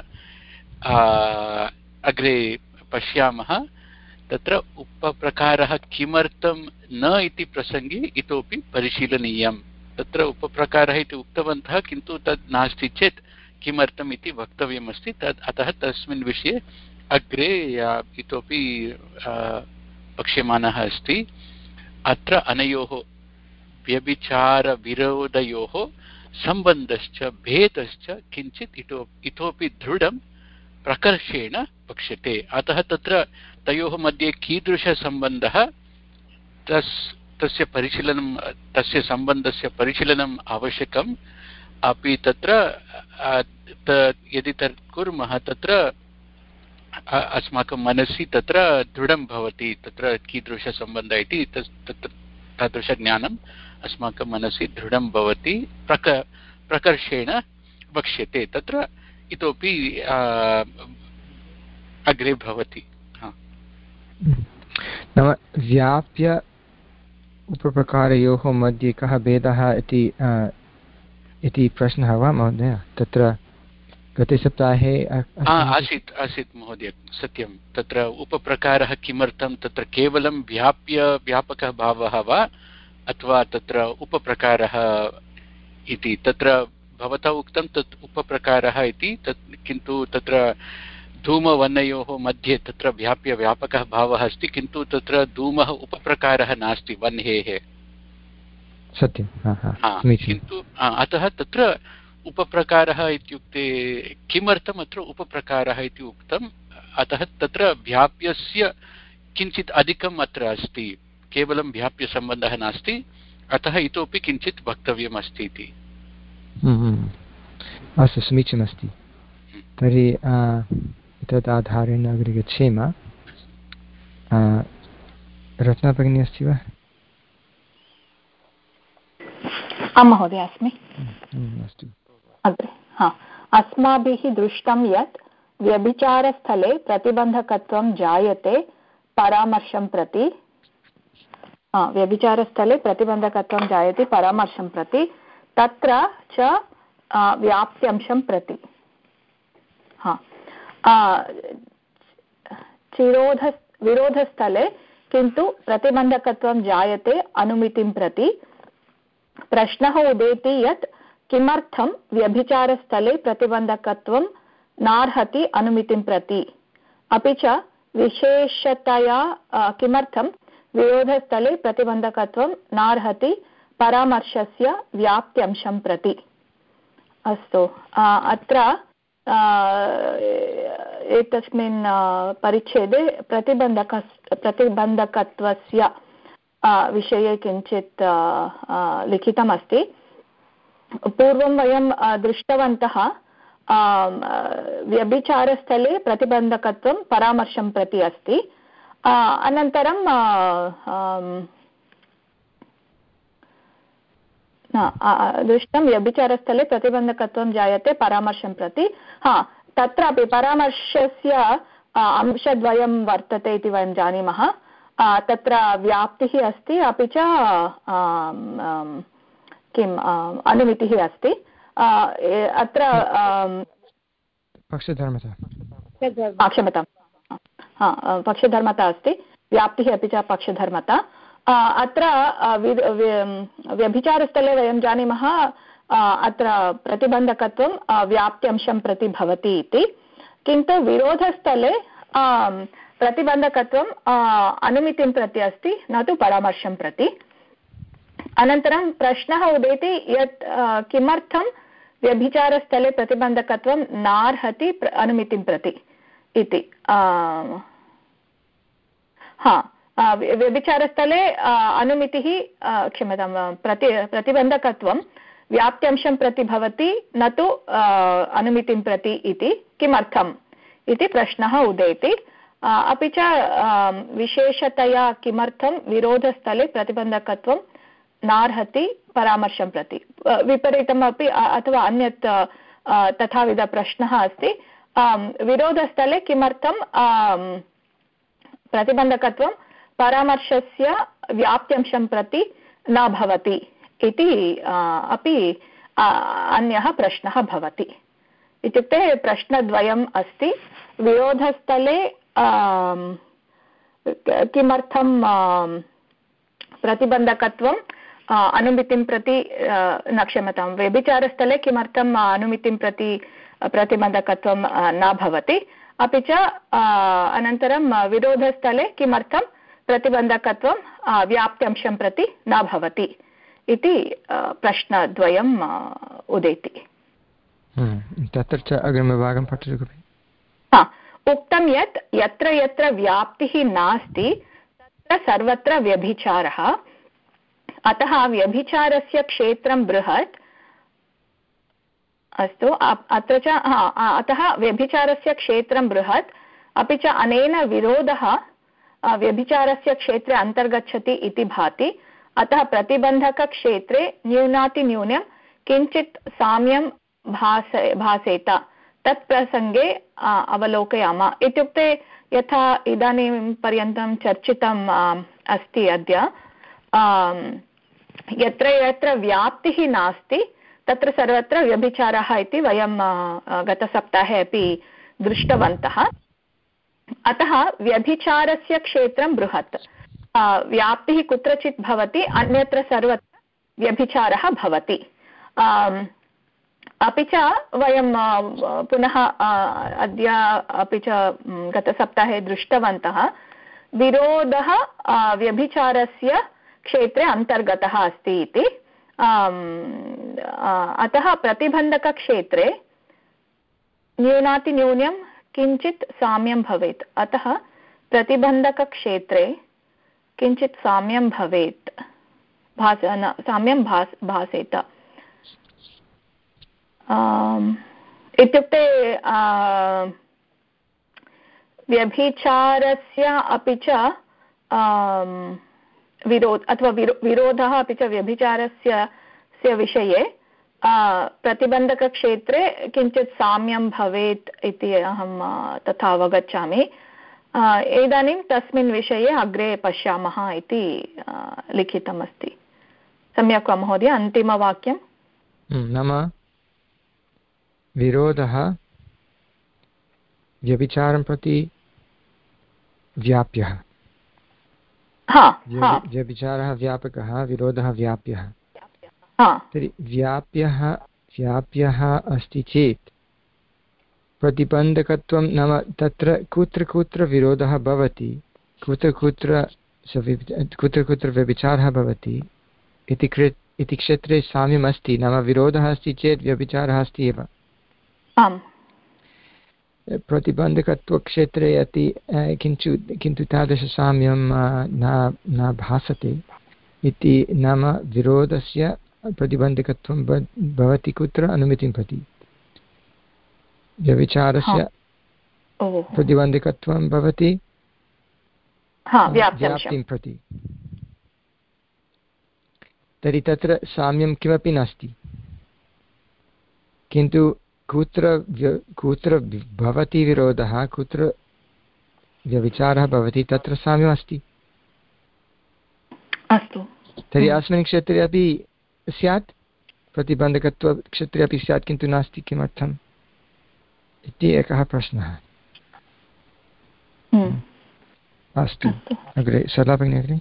अग्रे पश्यामः। तत्र उपप्रकारः किमर्थं न इति प्रसङ्गे इतोपि परिशीलनीयं। तत्र उपप्रकारः इति उक्तवन्तः, किन्तु तद् नास्ति चेत् किमर्थम् इति वक्तव्यमस्ति। तद् अतः तस्मिन् विषये अग्रे इतोपि वक्ष्यमाणः अस्ति। अत्र अनयोः व्यभिचारविरोधयोः सम्बन्धश्च भेदश्च किञ्चित् इतो इतोपि दृढं प्रकर्षेण वक्ष्यते। अतः तत्र तयोः मध्ये कीदृशसम्बन्धः, तस् तस्य परिशीलनं, तस्य सम्बन्धस्य परिशीलनम् आवश्यकम्। अपि तत्र यदि तत् कुर्मः तत्र अस्माकं मनसि तत्र दृढं भवति, तत्र कीदृशसम्बन्धः इति तत्र तादृशज्ञानं अस्माकं मनसि दृढं भवति, प्रक प्रकर्षेण वक्ष्यते, तत्र इतोपि अग्रे भवति। नाम व्याप्य उपप्रकारयोः मध्ये कः भेदः इति इति प्रश्नः वा महोदय? तत्र गते सप्ताहे आसीत् आसीत् महोदय, सत्यं। तत्र उपप्रकारः किमर्थं, तत्र केवलं व्याप्य व्यापकः भावः वा अथवा तत्र उपप्रकारः इति? तत्र भवता उक्तं तत् उपप्रकारः इति, तत् किन्तु तत्र धूमवन्नयोः मध्ये तत्र व्याप्य व्यापकः भावः अस्ति, किन्तु तत्र धूमः उपप्रकारः नास्ति वह्नेः। सत्यं। किन्तु अतः तत्र उपप्रकारः इत्युक्ते किमर्थम् अत्र उपप्रकारः इति उक्तम्? अतः तत्र व्याप्यस्य किञ्चित् अधिकम् अत्र अस्ति, केवलं व्याप्यसम्बन्धः नास्ति, अतः इतोपि किञ्चित् वक्तव्यम् अस्ति इति। अस्तु, समीचीनमस्ति। तर्हि एतत् आधारेण अग्रे गच्छेम। रचना भगिनी अस्ति वा? आं महोदय, अस्मि। अस्तु, अग्रे। हा, अस्माभिः दृष्टं यत् व्यभिचारस्थले प्रतिबन्धकत्वं जायते परामर्शं प्रति। व्यभिचारस्थले प्रतिबन्धकत्वं जायते परामर्शं प्रति, तत्र च व्याप्त्यंशं प्रति। हा, चिरोध विरोधस्थले किन्तु प्रतिबन्धकत्वं जायते अनुमितिं प्रति। प्रश्नः उदेति यत् किमर्थं व्यभिचारस्थले प्रतिबन्धकत्वं नार्हति अनुमितिं प्रति, अपि च विशेषतया किमर्थं विरोधस्थले प्रतिबन्धकत्वं नार्हति परामर्शस्य व्याप्त्यंशं प्रति। अस्तु, अत्र एतस्मिन् परिच्छेदे प्रतिबन्धक प्रतिबन्धकत्वस्य विषये किञ्चित् लिखितमस्ति। पूर्वं वयं दृष्टवन्तः व्यभिचारस्थले प्रतिबन्धकत्वं परामर्शं प्रति अस्ति। अनन्तरं दृष्टं व्यभिचारस्थले प्रतिबन्धकत्वं जायते परामर्शं प्रति। हा, तत्रापि परामर्शस्य अंशद्वयं वर्तते इति वयं जानीमः। तत्र व्याप्तिः अस्ति, अपि च किम् अनुमितिः अस्ति। अत्र पक्षधर्मता क्षम्यतां हा पक्षधर्मता अस्ति, व्याप्तिः अपि च पक्षधर्मता। अत्र व्यभिचारस्थले वयं जानीमः अत्र प्रतिबन्धकत्वं व्याप्त्यंशं प्रति भवति इति, किन्तु विरोधस्थले प्रतिबन्धकत्वं अनुमितिं प्रति अस्ति, न तु परामर्शं प्रति। अनन्तरं प्रश्नः उदेति यत् किमर्थं व्यभिचारस्थले प्रतिबन्धकत्वं नार्हति अनुमितिं प्रति इति। हा, व्यभिचारस्थले अनुमितिः क्षम्यतां प्रति प्रतिबन्धकत्वं व्याप्त्यंशं प्रति भवति, न तु अनुमितिं प्रति इति। किमर्थम् इति प्रश्नः उदेति। अपि च विशेषतया किमर्थं विरोधस्थले प्रतिबन्धकत्वं नार्हति परामर्शं प्रति। विपरीतमपि अथवा अन्यत् तथाविध प्रश्नः अस्ति, विरोधस्थले किमर्थं प्रतिबन्धकत्वं परामर्शस्य व्याप्त्यंशं प्रति न भवति इति अपि अन्यः प्रश्नः भवति। इत्युक्ते प्रश्नद्वयम् अस्ति। विरोधस्थले किमर्थं प्रतिबन्धकत्वं अनुमितिं प्रति न क्षम्यतां व्यभिचारस्थले किमर्थम् अनुमितिं प्रति प्रतिबन्धकत्वं न भवति, अपि च अनन्तरं विरोधस्थले किमर्थं प्रतिबन्धकत्वं व्याप्त्यंशं प्रति न भवति इति प्रश्नद्वयम् उदेति। तत्र च अग्रिमभागं पठतु। हा, उक्तं यत् यत्र यत्र व्याप्तिः नास्ति तत्र सर्वत्र व्यभिचारः, अतः व्यभिचारस्य क्षेत्रं बृहत्। अस्तु, अत्र च अतः व्यभिचारस्य क्षेत्रं बृहत्, अपि च अनेन विरोधः व्यभिचारस्य क्षेत्रे अन्तर्गच्छति इति भाति। अतः प्रतिबन्धकक्षेत्रे न्यूनातिन्यूनं किञ्चित् साम्यं भासे भासेत तत् प्रसङ्गे अवलोकयामः। इत्युक्ते यथा इदानीं पर्यन्तं चर्चितम् अस्ति अद्य, यत्र यत्र व्याप्तिः नास्ति तत्र सर्वत्र व्यभिचारः इति वयं गतसप्ताहे अपि दृष्टवन्तः। अतः व्यभिचारस्य क्षेत्रं बृहत्, व्याप्तिः कुत्रचित् भवति, अन्यत्र सर्वत्र व्यभिचारः भवति। अपि च वयं पुनः अद्य अपि च गतसप्ताहे दृष्टवन्तः, विरोधः व्यभिचारस्य क्षेत्रे अन्तर्गतः अस्ति इति। अतः प्रतिबन्धकक्षेत्रे न्यूनातिन्यूनं किञ्चित् साम्यं भवेत्। अतः प्रतिबन्धकक्षेत्रे किञ्चित् साम्यं भवेत्, भास न साम्यं भास भासेत इत्युक्ते व्यभिचारस्य अपि च विरोध अथवा विरो विरोधः अपि च व्यभिचारस्य विषये प्रतिबन्धकक्षेत्रे किञ्चित् साम्यं भवेत् इति अहं तथा अवगच्छामि। इदानीं तस्मिन् विषये अग्रे पश्यामः इति लिखितमस्ति। सम्यक् वा महोदय? अन्तिमवाक्यं नाम विरोधः व्यभिचारं प्रति व्याप्यः, व्यभिचारः व्यापकः, विरोधः व्याप्यः। तर्हि व्याप्यः व्याप्यः अस्ति चेत् प्रतिबन्धकत्वं नाम तत्र कुत्र कुत्र विरोधः भवति, कुत्र कुत्र कुत्र कुत्र व्यभिचारः भवति इति कृ इति क्षेत्रे साम्यम् अस्ति। नाम विरोधः अस्ति चेत् व्यभिचारः अस्ति एव। आम्, प्रतिबन्धकत्वक्षेत्रे अति किञ्चु किन्तु तादृशसाम्यं न न भासते इति। नाम विरोधस्य प्रतिबन्धकत्वं भवति कुत्र? अनुमितिं प्रति। व्यभिचारस्य प्रतिबन्धकत्वं भवति व्याप्तिं प्रति। तर्हि तत्र साम्यं किमपि नास्ति, किन्तु कुत्र कुत्र भवति विरोधः, कुत्र व्यभिचारः भवति, तत्र साम्यमस्ति। अस्तु, तर्हि अस्मिन् क्षेत्रे अपि स्यात्, प्रतिबन्धकत्वक्षेत्रे अपि स्यात्, किन्तु नास्ति। किमर्थम् इति एकः प्रश्नः। अस्तु, अग्रे सरला भगिनी अग्रे।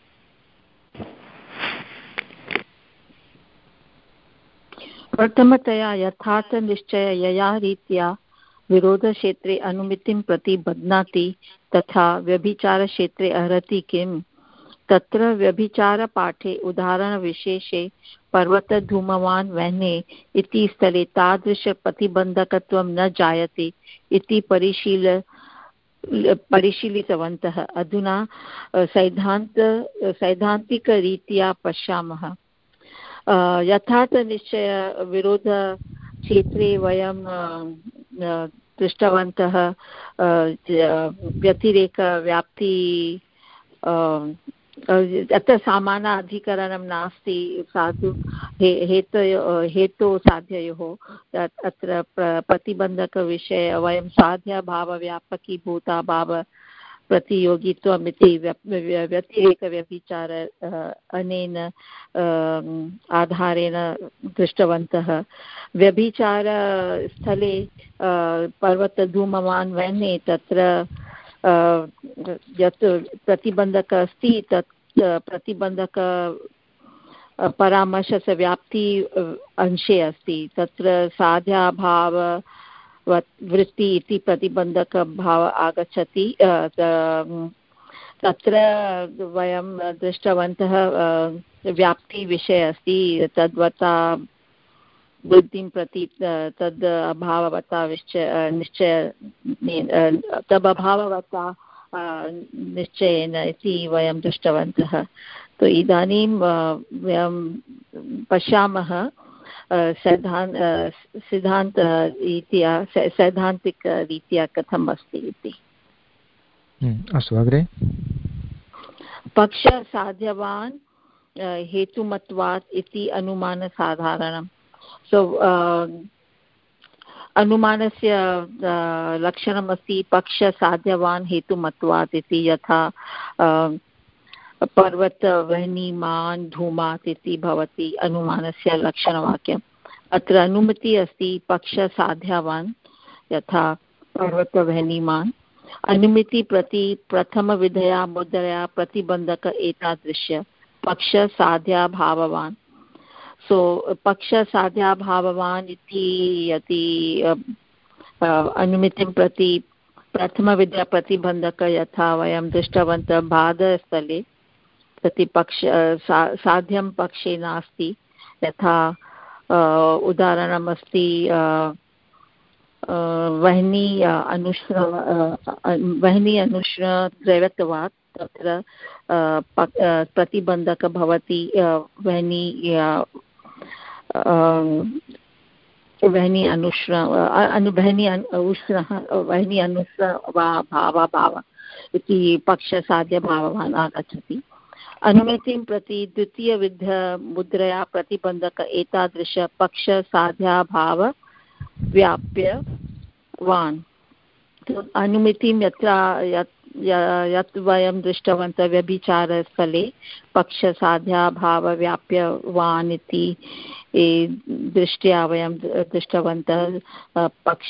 प्रथमतया यथार्थनिश्चय यया रीत्या विरोधक्षेत्रे अनुमितिं प्रति बध्नाति तथा व्यभिचारक्षेत्रे अर्हति किम्? तत्र व्यभिचारपाठे उदाहरणविशेषे पर्वतधूमवान् वह्ने इति स्थले तादृशप्रतिबन्धकत्वं न जायते इति परिशील परिशीलितवन्तः। अधुना सैद्धान्त सैद्धान्तिकरीत्या पश्यामः। यथार्थनिश्चय विरोधक्षेत्रे वयं दृष्टवन्तः व्यतिरेकव्याप्ति अत्र समानाधिकरणं नास्ति, साधु हेतु हेतु साध्ययोः। अत्र प्रतिबन्धकविषये वयं साध्यभावव्यापकीभूताभाव प्रतियोगित्वम् इति व्यतिरेकव्यभिचार अनेन आधारेण दृष्टवन्तः। व्यभिचारस्थले पर्वतधूमवान् वह्ने तत्र यत् प्रतिबन्धक अस्ति तत् प्रतिबन्धक परामर्शस्य व्याप्ति अंशे अस्ति। तत्र साध्याभाव वृत्ति इति प्रतिबन्धकभाव आगच्छति। तत्र वयं दृष्टवन्तः व्याप्तिविषये अस्ति, तद्वता बुद्धिं प्रति तद् अभाववता निश्चय निश्चय तदभाववता निश्चयेन इति वयं दृष्टवन्तः। तो इदानीं वयं पश्यामः सिद्धान्त सिद्धान्तरीत्या सैद्धान्तिकरीत्या कथम् अस्ति इति। अस्तु, अग्रे। पक्षसाध्यवान् हेतुमत्वात् इति अनुमानसाधारणं. सो अनुमानस्य लक्षणमस्ति पक्षसाध्यवान् हेतुमत्वात् इति. यथा पर्वतवह्निमान् धूमात् इति भवति अनुमानस्य लक्षणवाक्यम्. अत्र अनुमतिः अस्ति पक्षसाध्यवान् यथा पर्वतवह्निमान्. अनुमिति प्रति प्रथमविधया मुद्रया प्रतिबन्धक एतादृश पक्षसाध्याभाववान्. सो पक्षसाध्याभाववान् इति यदि अनुमितिं प्रति प्रथमविधया प्रतिबन्धक यथा वयं दृष्टवन्तः बाधस्थले प्रति पक्ष सा साध्यं पक्षे नास्ति. यथा उदाहरणमस्ति वह्नि अनुश्र वह्नि अनुश्र द्रव्यत्वात् तत्र प्रतिबन्धक भवति वह्नि वह्नि अनुश्र अनु वह्नि उष्णः वह्नि अनुश्र वा भाव भाव इति पक्षसाध्यभाववान् आगच्छति. अनुमितिं प्रति द्वितीयविध मुद्रया प्रतिबन्धक एतादृश पक्षसाध्याभाव व्याप्यवान्. अनुमितिं यत्र यत् वयं दृष्टवन्तः व्यभिचारस्थले पक्षसाध्याभावव्याप्यवान् इति दृष्ट्या वयं दृष्टवन्तः. पक्ष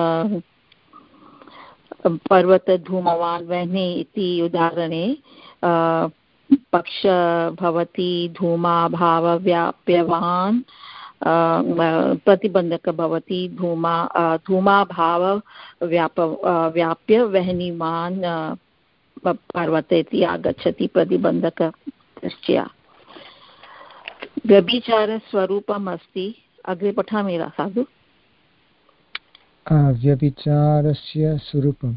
पर्वतधूमवान् वह्नि इति उदाहरणे पक्ष भवति धूमाभावव्याप्यवान् प्रतिबन्धक भवति धूमा धूमाभाव व्याप व्याप्य वह्निमान् पर्वते इति आगच्छति प्रतिबन्धक दृष्ट्या. व्यभिचारस्वरूपम् अस्ति. अग्रे पठामि वा साधु? व्यभिचारस्य स्वरूपं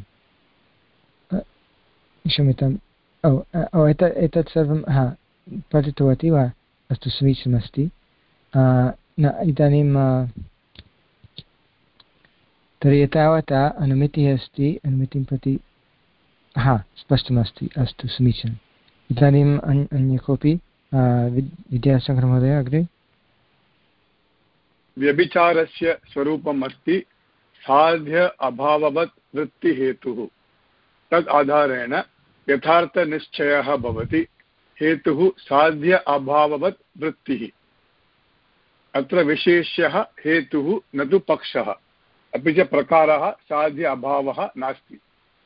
क्षम्यताम्. ओ एतत् एतत् सर्वं हा पठितवती वा? अस्तु, समीचीनमस्ति. न इदानीं तर्हि एतावता अनुमितिः अस्ति. अनुमितिं प्रति हा स्पष्टमस्ति. अस्तु, समीचीनम्. इदानीम् अन् अन्य कोऽपि विद्यासागरमहोदय अग्रे. व्यभिचारस्य स्वरूपम् अस्ति साध्य अभाववत् वृत्तिहेतुः. तद् आधारेण यथार्थनिश्चयः भवति. हेतुः साध्य अभाववत् वृत्तिः. अत्र विशेष्यः हेतुः न तु पक्षः. अपि च प्रकारः साध्य अभावः नास्ति.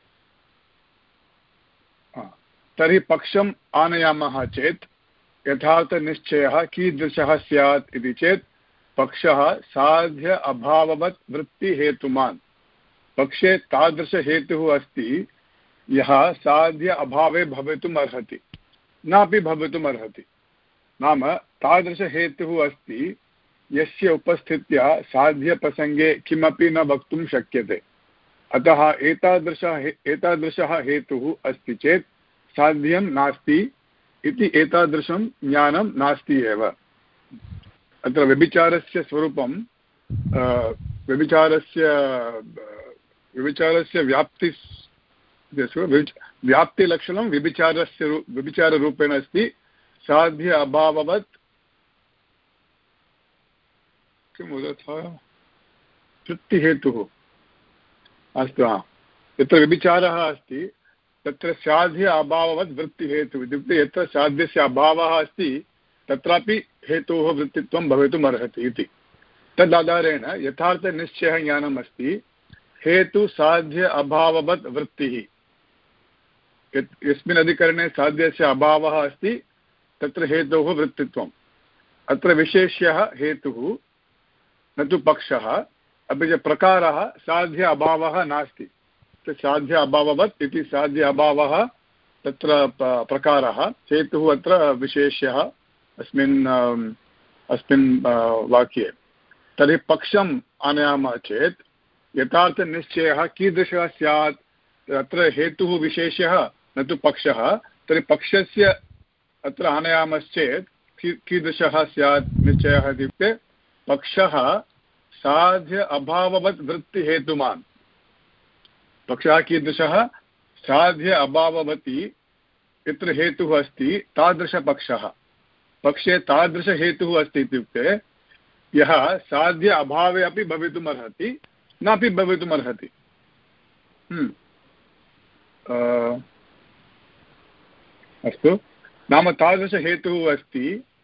तर्हि पक्षम् आनयामः चेत् यथार्थनिश्चयः कीदृशः स्यात् इति चेत् पक्षः साध्य अभाववत् वृत्तिहेतुमान्. पक्षे तादृशहेतुः अस्ति यः साध्य अभावे भवितुम् अर्हति, नापि भवितुम् अर्हति. नाम तादृशहेतुः अस्ति यस्य उपस्थित्या साध्यप्रसङ्गे किमपि न वक्तुं शक्यते. अतः एतादृशः एतादृशः हेतुः अस्ति चेत् साध्यं नास्ति इति एतादृशं ज्ञानं नास्ति एव. अत्र व्यभिचारस्य स्वरूपं व्यभिचारस्य व्यभिचारस्य व्याप्ति व्याप्तिलक्षणं व्यभिचारस्य व्यभिचाररूपेण अस्ति साध्य अभाववत् किं वृत्तिहेतुः. अस्तु, हा. यत्र व्यभिचारः अस्ति तत्र साध्य अभाववत् वृत्तिहेतुः इत्युक्ते यत्र साध्यस्य अभावः अस्ति तत्रापि हेतोः वृत्तित्वं भवितुम् अर्हति इति. तदाधारेण यथार्थनिश्चयः ज्ञानम् अस्ति हेतु साध्य अभाववत् वृत्तिः. यस्मिन् अधिकरणे साध्यस्य अभावः अस्ति तत्र हेतोः वृत्तित्वम्. अत्र विशेष्यः हेतुः न तु पक्षः. अपि च प्रकारः साध्य अभावः नास्ति. साध्य अभाववत् इति साध्य अभावः तत्र प्रकारः. हेतुः अत्र विशेष्यः अस्मिन् अस्मिन् वाक्ये. तर्हि पक्षम् आनयामः चेत् यथार्थनिश्चयः कीदृशः स्यात्? अत्र हेतुः विशेष्यः न तु पक्षः. तर्हि पक्षस्य अत्र आनयामश्चेत् कीदृशः स्यात् निश्चयः इत्युक्ते पक्षः साध्य अभाववत् वृत्तिहेतुमान्. पक्षः कीदृशः? साध्य अभाववती यत्र हेतुः अस्ति तादृशपक्षः. पक्षे तादृशहेतुः अस्ति इत्युक्ते यः साध्य अभावे अपि भवितुम् अर्हति नापि भवितुम् अर्हति। अस्तु, नाम तादृशहेतुः अस्ति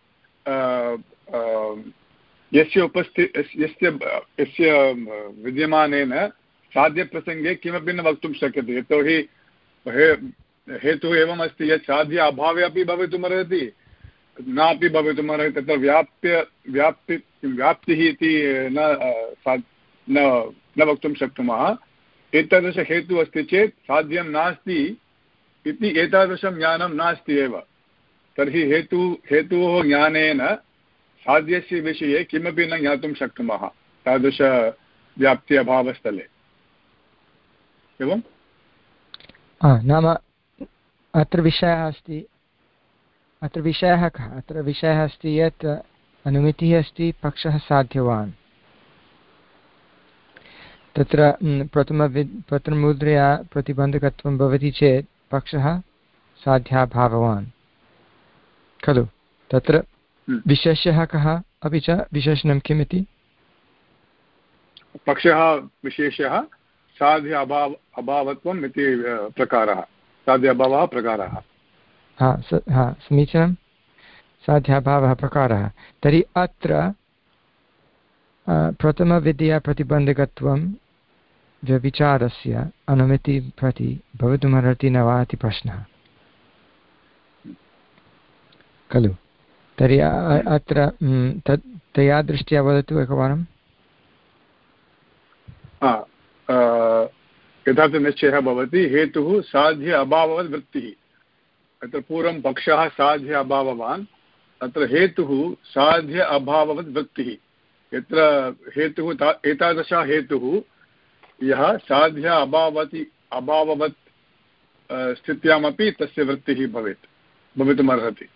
यस्य उपस्थि यस्य यस्य विद्यमानेन साध्यप्रसङ्गे किमपि न वक्तुं शक्यते, यतोहि हेतुः एवम् अस्ति यत् साध्य अभावे अपि भवितुमर्हति नापि भवितुमर्हति। तत्र व्याप्य व्याप्ति व्याप्तिः इति न न वक्तुं शक्नुमः। एतादृशहेतुः अस्ति चेत् साध्यं नास्ति इति एतादृशं ज्ञानं नास्ति एव। तर्हि हेतु हेतोः ज्ञानेन साध्यस्य विषये किमपि न ज्ञातुं शक्नुमः तादृशव्याप्ति अभावस्थले। एवं नाम अत्र विषयः अस्ति, अत्र विषयः कः? अत्र विषयः अस्ति यत् अनुमितिः अस्ति पक्षः साध्यवान्। तत्र प्रथमविद् प्रथममुद्रया प्रतिबन्धकत्वं भवति चेत् पक्षः साध्याभाववान् खलु। तत्र विशेषः कः अपि च विशेषणं किम् इति? पक्षः विशेषः साध्य अभाव अभावत्वम् इति प्रकारः, साध्य अभावः प्रकारः। हा हा समीचीनं, साध्याभावः प्रकारः। तर्हि अत्र प्रथमविद्या प्रतिबन्धकत्वं व्यभिचारस्य अनुमतिं प्रति भवितुमर्हति न वा इति प्रश्नः खलु। तर्हि अत्र तत् तया दृष्ट्या वदतु एकवारं। यथा च निश्चयः भवति हेतुः साध्य अभाववद् वृत्तिः। अत्र पूर्वं पक्षः साध्य अभाववान्, अत्र हेतुः साध्य अभाववद् वृत्तिः। यत्र हेतुः एतादृशः हेतुः यः साध्य अभावति अभाववत् स्थित्यामपि तस्य वृत्तिः भवेत् भवितुमर्हति।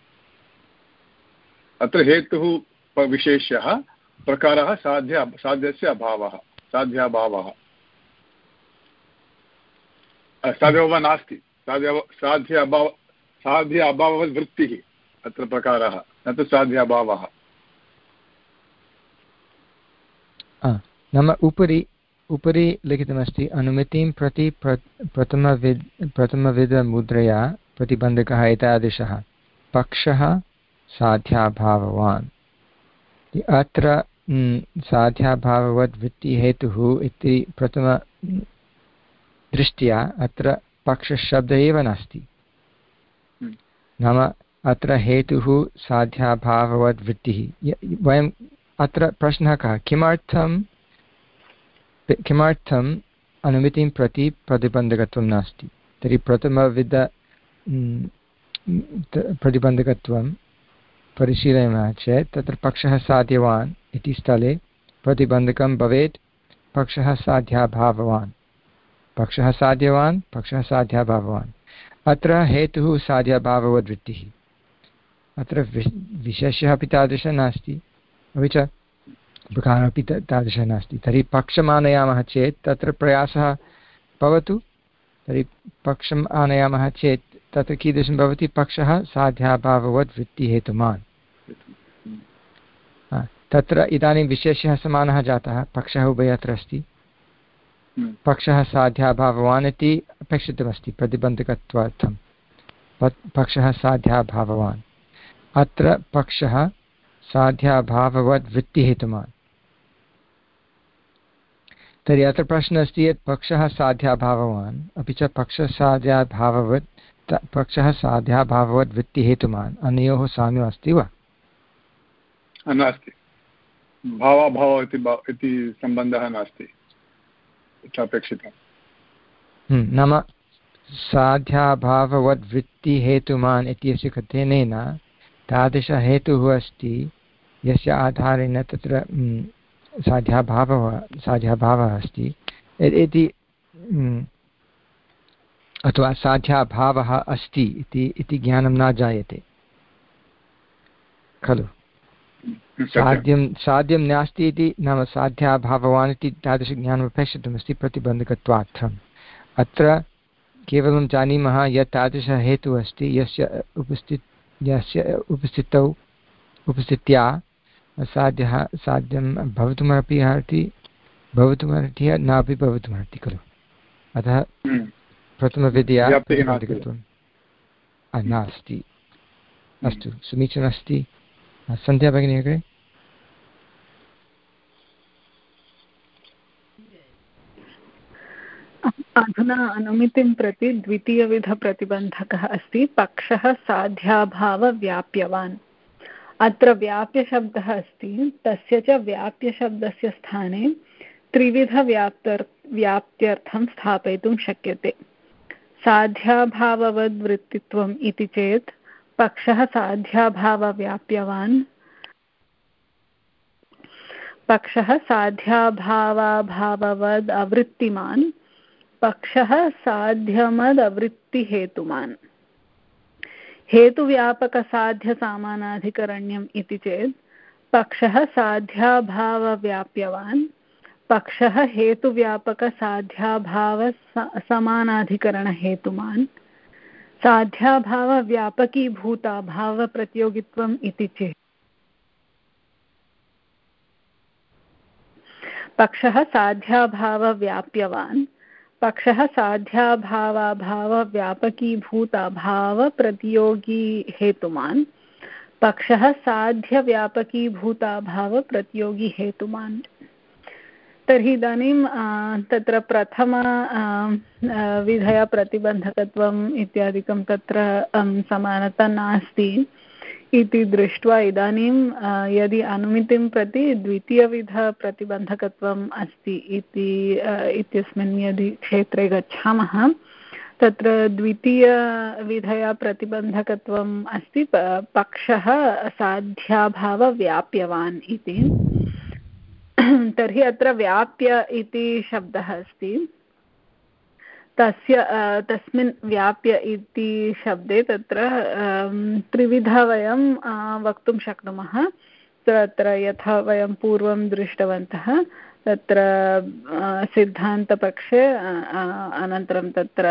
अत्र हेतुः विशेष्यः प्रकारः साध्य साध्यस्य अभावः, साध्याभावः। साध्यभावः नास्ति, साध्य साध्य अभाव साध्य अभाववद् वृत्तिः अत्र प्रकारः, न तु साध्य अभावः। नाम उपरि उपरि लिखितमस्ति अनुमतिं प्रति प्रथमविद् प्रथमविधमुद्रया प्रतिबन्धकः एतादृशः पक्षः साध्याभाववान्। अत्र साध्याभाववद् वृत्तिहेतुः इति प्रथमदृष्ट्या अत्र पक्षशब्दः एव नास्ति। नाम अत्र हेतुः साध्याभाववद् वृत्तिः। वयम् अत्र प्रश्नः कः, किमर्थं किमर्थम् अनुमतिं प्रति प्रतिबन्धकत्वं नास्ति? तर्हि प्रथमविध प्रतिबन्धकत्वं परिशीलयामः चेत् तत्र पक्षः साध्यवान् इति स्थले प्रतिबन्धकं भवेत् पक्षः साध्याभाववान्। पक्षः साध्यवान्, पक्षः साध्याभाववान्। अत्र हेतुः साध्याभाववद्वृत्तिः। अत्र विशेषः अपि तादृशः नास्ति, अपि च प्रकारः अपि तादृशः नास्ति। तर्हि पक्षम् आनयामः चेत् तत्र प्रयासः भवतु। तर्हि पक्षम् आनयामः चेत् तत्र कीदृशं भवति? पक्षः साध्याभाववद् वृत्तिहेतुमान्। तत्र इदानीं विशेषः समानः जातः, पक्षः उभयत्र अस्ति। पक्षः साध्याभाववान् इति अपेक्षितमस्ति प्रतिबन्धकत्वार्थं। पक्षः साध्याभाववान्, अत्र पक्षः साध्याभाववद् वृत्तिहेतुमान्। तर्हि अत्र प्रश्नः अस्ति यत् पक्षः साध्याभाववान् अपि च पक्षः साध्याभाववद् पक्षः साध्याभाववद् वृत्तिहेतुमान्, अनयोः साम्यम् अस्ति वा? नास्ति, भावाभावः इति सम्बन्धः नास्ति अपेक्षितम्। नाम साध्याभाववद् वृत्तिहेतुमान् इत्यस्य कथनेन तादृशहेतुः अस्ति यस्य आधारेण तत्र साध्याभावः साध्याभावः अस्ति इति, अथवा साध्याभावः अस्ति इति इति ज्ञानं न जायते खलु। साध्यं साध्यं नास्ति इति नाम साध्याभाववान् इति तादृशज्ञानम् अपेक्षितमस्ति प्रतिबन्धकत्वार्थम्। अत्र केवलं जानीमः यत् तादृशः हेतुः अस्ति यस्य उपस्थित यस्य उपस्थितौ उपस्थित्या साध्यः साध्यं भवितुमपि अर्हति भवितुमर्हति नापि भवितुमर्हति खलु। अतः प्रथमविद्या नास्ति। अस्तु, समीचीनमस्ति। सन्ध्या भगिनी अग्रे। अधुना अनुमितिं प्रति द्वितीयविधप्रतिबन्धकः अस्ति पक्षः साध्याभावव्याप्यवान्। अत्र व्याप्यशब्दः अस्ति, तस्य च व्याप्यशब्दस्य स्थाने त्रिविधव्याप्तर् व्याप्त्यर्थं स्थापयितुं शक्यते। साध्याभाववद्वृत्तित्वम् इति चेत् पक्षः साध्याभावव्याप्यवान्, पक्षः साध्याभावाभाववद् अवृत्तिमान्, पक्षः साध्यमदवृत्तिहेतुमान्। हेतुव्यापकसाध्यसामानाधिकरण्यम् इति चेत् पक्षः साध्याभावव्याप्यवान्, पक्षः हेतुव्यापकसाध्याभावसमानाधिकरणहेतुमान्। साध्याभावव्यापकीभूताभावप्रतियोगित्वम् इति चेत् पक्षः साध्याभावव्याप्यवान्, पक्षः साध्याभावाभावव्यापकीभूताभावप्रतियोगी हेतुमान्, पक्षः साध्यव्यापकीभूताभावप्रतियोगी हेतुमान्। तर्हि इदानीं तत्र प्रथम विधया प्रतिबन्धकत्वम् इत्यादिकं तत्र समानता नास्ति इति दृष्ट्वा इदानीं यदि अनुमितिं प्रति द्वितीयविधप्रतिबन्धकत्वम् अस्ति इति इत्यस्मिन् यदि क्षेत्रे गच्छामः तत्र द्वितीयविधया प्रतिबन्धकत्वम् अस्ति पक्षः साध्याभावव्याप्यवान् इति। तर्हि अत्र व्याप्य इति शब्दः अस्ति, तस्य तस्मिन् व्याप्य इति शब्दे तत्र त्रिविधा वयं वक्तुं शक्नुमः। तत्र यथा वयं पूर्वं दृष्टवन्तः तत्र सिद्धान्तपक्षे अनन्तरं तत्र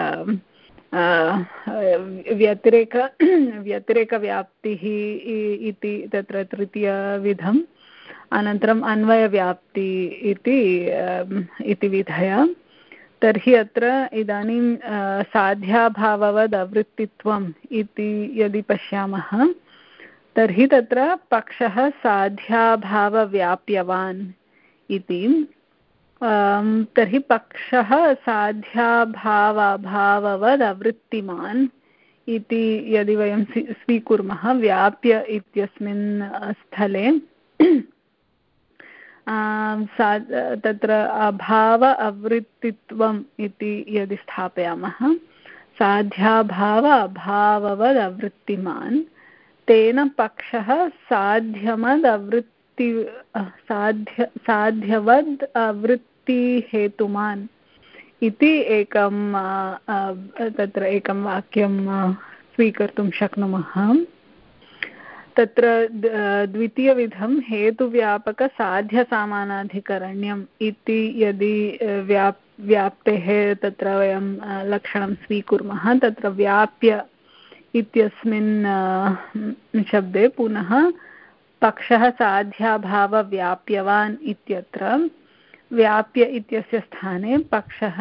व्यतिरेक व्यतिरेकव्याप्तिः इति तत्र तृतीयविधम्, अनन्तरम् अन्वयव्याप्ति इति इति विधया। तर्हि अत्र इदानीं साध्याभाववद् अवृत्तित्वम् इति यदि पश्यामः तर्हि तत्र पक्षः साध्याभावव्याप्यवान् इति। तर्हि पक्षः साध्याभावाभाववद् अवृत्तिमान् इति यदि वयं स्वीकुर्मः व्याप्य इत्यस्मिन् स्थले तत्र अभाव अवृत्तित्वम् इति यदि स्थापयामः साध्याभाव अभाववद् अवृत्तिमान्, तेन पक्षः साध्यमद् अवृत्ति साध्य साध्यवद् अवृत्तिहेतुमान् इति एकं तत्र एकं वाक्यं स्वीकर्तुं शक्नुमः। तत्र द्वितीयविधं हेतुव्यापकसाध्यसामानाधिकरण्यम् इति यदि व्याप् व्याप्तेः तत्र वयं लक्षणं स्वीकुर्मः तत्र व्याप्य इत्यस्मिन् शब्दे पुनः पक्षः साध्याभावव्याप्यवान् इत्यत्र व्याप्य इत्यस्य स्थाने पक्षः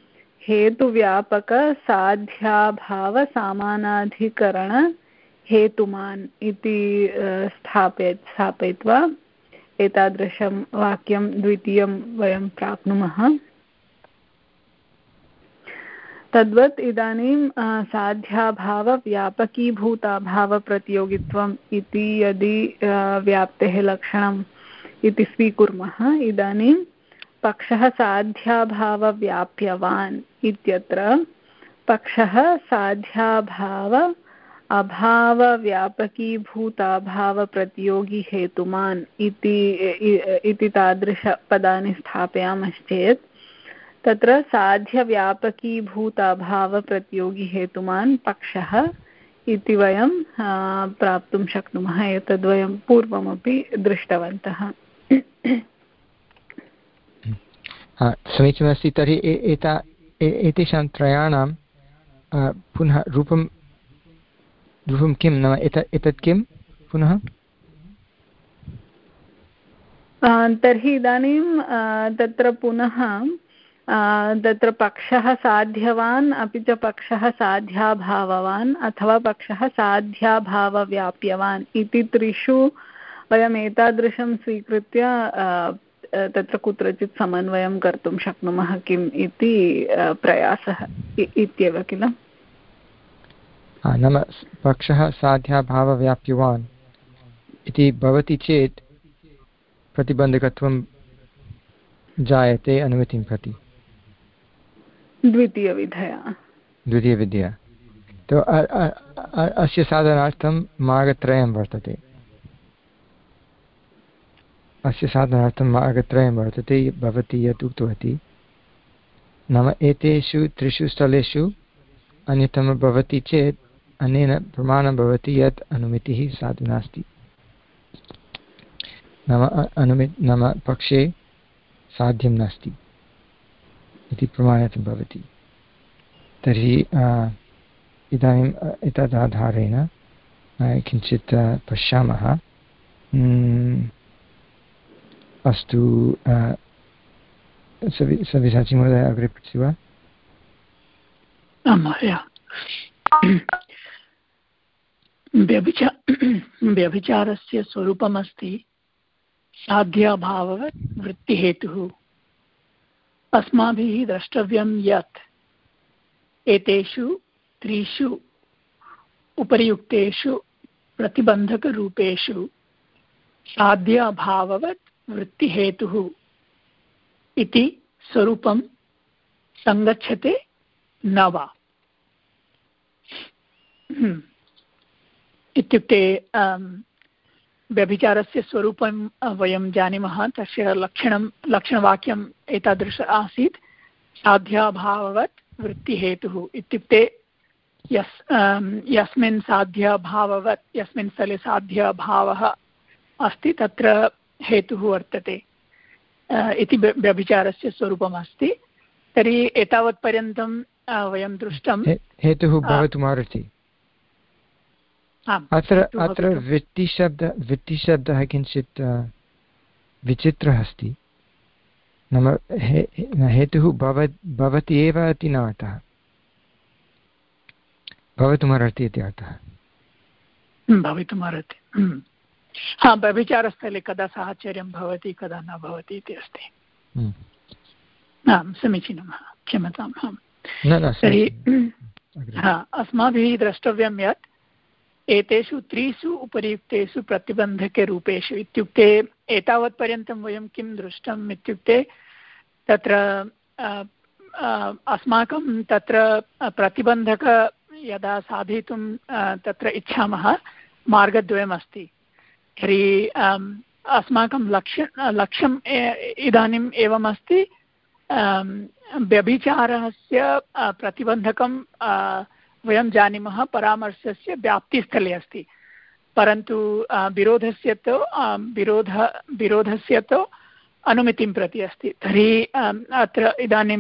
हेतुव्यापकसाध्याभावसामानाधिकरण हेतुमान् इति स्थापय स्थापयित्वा एतादृशं वाक्यं द्वितीयं वयं प्राप्नुमः। तद्वत् इदानीं साध्याभावव्यापकीभूताभावप्रतियोगित्वम् इति यदि व्याप्तेः लक्षणम् इति स्वीकुर्मः इदानीं पक्षः साध्याभावव्याप्यवान् इत्यत्र पक्षः साध्याभाव अभावव्यापकीभूताभावप्रतियोगी हेतुमान् इति इति तादृशपदानि स्थापयामश्चेत् तत्र साध्यव्यापकीभूताभावप्रतियोगी हेतुमान् पक्षः इति वयं प्राप्तुं शक्नुमः। एतद्वयं पूर्वमपि दृष्टवन्तः। समीचीनमस्ति। तर्हि एता एतेषां त्रयाणां पुनः रूपं रूपं किं नाम एतत् एतत् किं पुनः तर्हि इदानीं तत्र पुनः तत्र पक्षः साध्यवान् अपि च पक्षः साध्याभाववान् अथवा पक्षः साध्याभावव्याप्यवान् इति त्रिषु वयम् एतादृशं स्वीकृत्य तत्र कुत्रचित् समन्वयं कर्तुं शक्नुमः किम् इति प्रयासः इत्येव किल। नाम पक्षः साध्याभावव्याप्यवान् इति भवति चेत् प्रतिबन्धकत्वं जायते अनुमतिं प्रति द्वितीयविधया द्वितीयविधया। तो अस्य साधनार्थं मार्गत्रयं वर्तते अस्य साधनार्थं मार्गत्रयं वर्तते भवती यत् उक्तवती। नाम एतेषु त्रिषु स्थलेषु अन्यतमं भवति चेत् अनेन प्रमाणं भवति यत् अनुमितिः साधु नास्ति। नाम अनुमि नाम पक्षे साध्यं नास्ति इति प्रमाणितं भवति। तर्हि इदानीम् एतदाधारेण किञ्चित् पश्यामः। अस्तु, सव्यसाची महोदय अग्रे पठति वा? आं महोदय। व्यभिचा व्यभिचारस्य स्वरूपमस्ति साध्याभाववत् वृत्तिहेतुः। अस्माभिः द्रष्टव्यं यत् एतेषु त्रिषु उपर्युक्तेषु प्रतिबन्धकरूपेषु साध्याभाववत् वृत्तिहेतुः इति स्वरूपं सङ्गच्छते न वा। इत्युक्ते व्यभिचारस्य स्वरूपं वयं जानीमः, तस्य लक्षणं लक्षणवाक्यम् एतादृश आसीत् साध्याभाववत् वृत्तिहेतुः। इत्युक्ते यस् यस्मिन् साध्याभाववत् यस्मिन् स्थले साध्याभावः अस्ति तत्र हेतुः वर्तते इति व्यभिचारस्य स्वरूपमस्ति। तर्हि एतावत्पर्यन्तं वयं दृष्टं हेतुः भवितुमर्हति। अत्र अत्र वृत्तिशब्द वृत्तिशब्दः किञ्चित् विचित्रः अस्ति। नाम हेतुः भव भवति एव इति न अर्थः, भवितुमर्हति इति अर्थः। भवितुमर्हति। हा, व्यभिचारस्थले कदा साहचर्यं भवति कदा न भवति इति अस्ति। आं समीचीनं, क्षम्यतां। तर्हि अस्माभिः द्रष्टव्यं यत् एतेषु त्रिषु उपर्युक्तेषु प्रतिबन्धकरूपेषु, इत्युक्ते एतावत्पर्यन्तं वयं किं दृष्टम् इत्युक्ते तत्र अस्माकं तत्र प्रतिबन्धक यदा साधयितुं तत्र इच्छामः मार्गद्वयमस्ति। तर्हि अस्माकं लक्ष्य लक्ष्यम् इदानीम् एवमस्ति, व्यभिचारस्य प्रतिबन्धकं वयं जानीमः परामर्शस्य व्याप्तिस्थले अस्ति, परन्तु विरोधस्य तु विरोध विरोधस्य तु अनुमतिं प्रति अस्ति। तर्हि अत्र इदानीं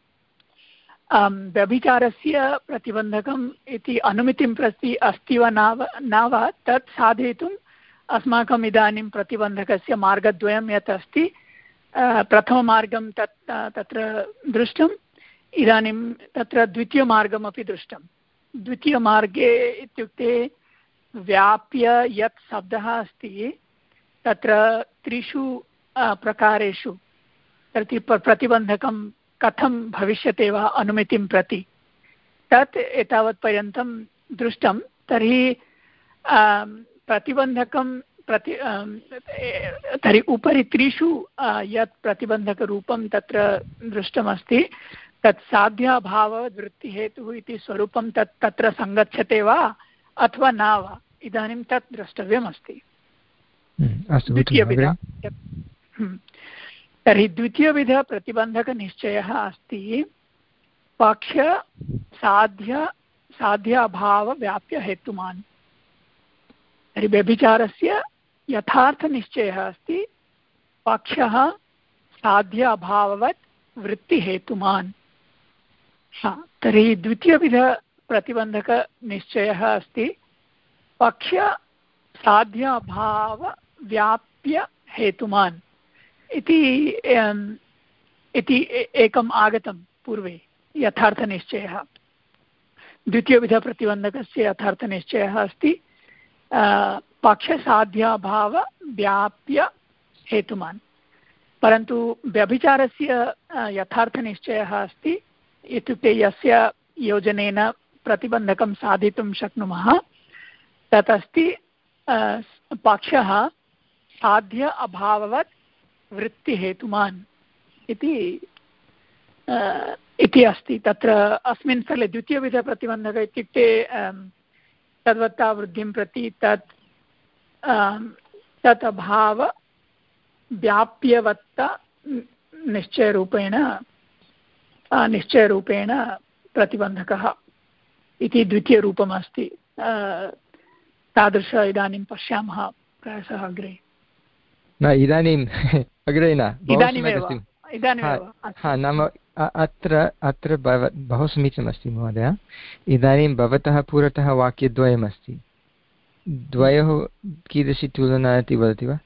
व्यभिचारस्य प्रतिबन्धकम् इति अनुमतिं प्रति अस्ति वा न वा तत् साधयितुम् अस्माकम् इदानीं प्रतिबन्धकस्य मार्गद्वयं यत् अस्ति, प्रथममार्गं तत् तत्र दृष्टम्, इदानीं तत्र द्वितीयमार्गमपि दृष्टम्। द्वितीयमार्गे इत्युक्ते व्याप्य यत् शब्दः अस्ति तत्र त्रिषु प्रकारेषु प्रति प्रतिबन्धकं कथं भविष्यति वा अनुमतिं प्रति, तत् एतावत्पर्यन्तं दृष्टं। तर्हि प्रतिबन्धकं प्रति तर्हि उपरि त्रिषु यत् प्रतिबन्धकरूपं तत्र दृष्टमस्ति तत् साध्याभाववृत्तिहेतुः इति स्वरूपं तत् तत्र सङ्गच्छते वा अथवा न वा, इदानीं तत् द्रष्टव्यमस्ति। द्वितीयविध तर्हि द्वितीयविधप्रतिबन्धकनिश्चयः अस्ति पक्ष साध्य साध्याभावव्याप्यहेतुमान्। तर्हि व्यभिचारस्य यथार्थनिश्चयः अस्ति पक्षः साध्याभाववत् वृत्तिहेतुमान्। हा, तर्हि द्वितीयविधप्रतिबन्धकनिश्चयः अस्ति पक्ष साध्याभावव्याप्यहेतुमान्। इति इति एकम् आगतं पूर्वे यथार्थनिश्चयः। द्वितीयविधप्रतिबन्धकस्य यथार्थनिश्चयः अस्ति पक्षसाध्याभावव्याप्य हेतुमान्, परन्तु व्यभिचारस्य यथार्थनिश्चयः अस्ति इत्युक्ते यस्य योजनेन प्रतिबन्धकं साधितुं शक्नुमः तत् अस्ति पक्षः साध्य अभाववत् वृत्तिहेतुमान् इति इति अस्ति। तत्र अस्मिन् स्थले द्वितीयविधप्रतिबन्धक इत्युक्ते तद्वत्ता वृद्धिं प्रति तत् तत् अभाव व्याप्यवत्ता निश्चयरूपेण निश्चयरूपेण प्रतिबन्धकः इति द्वितीयरूपम् अस्ति। तादृश इदानीं पश्यामः प्रायशः अग्रे। न इदानीम् अग्रे न इदानीमेव इदानीमेव नाम अत्र अत्र बहु समीचीनमस्ति महोदय। इदानीं भवतः पुरतः वाक्यद्वयमस्ति, द्वयोः कीदृशी तुलना इति वदति वा?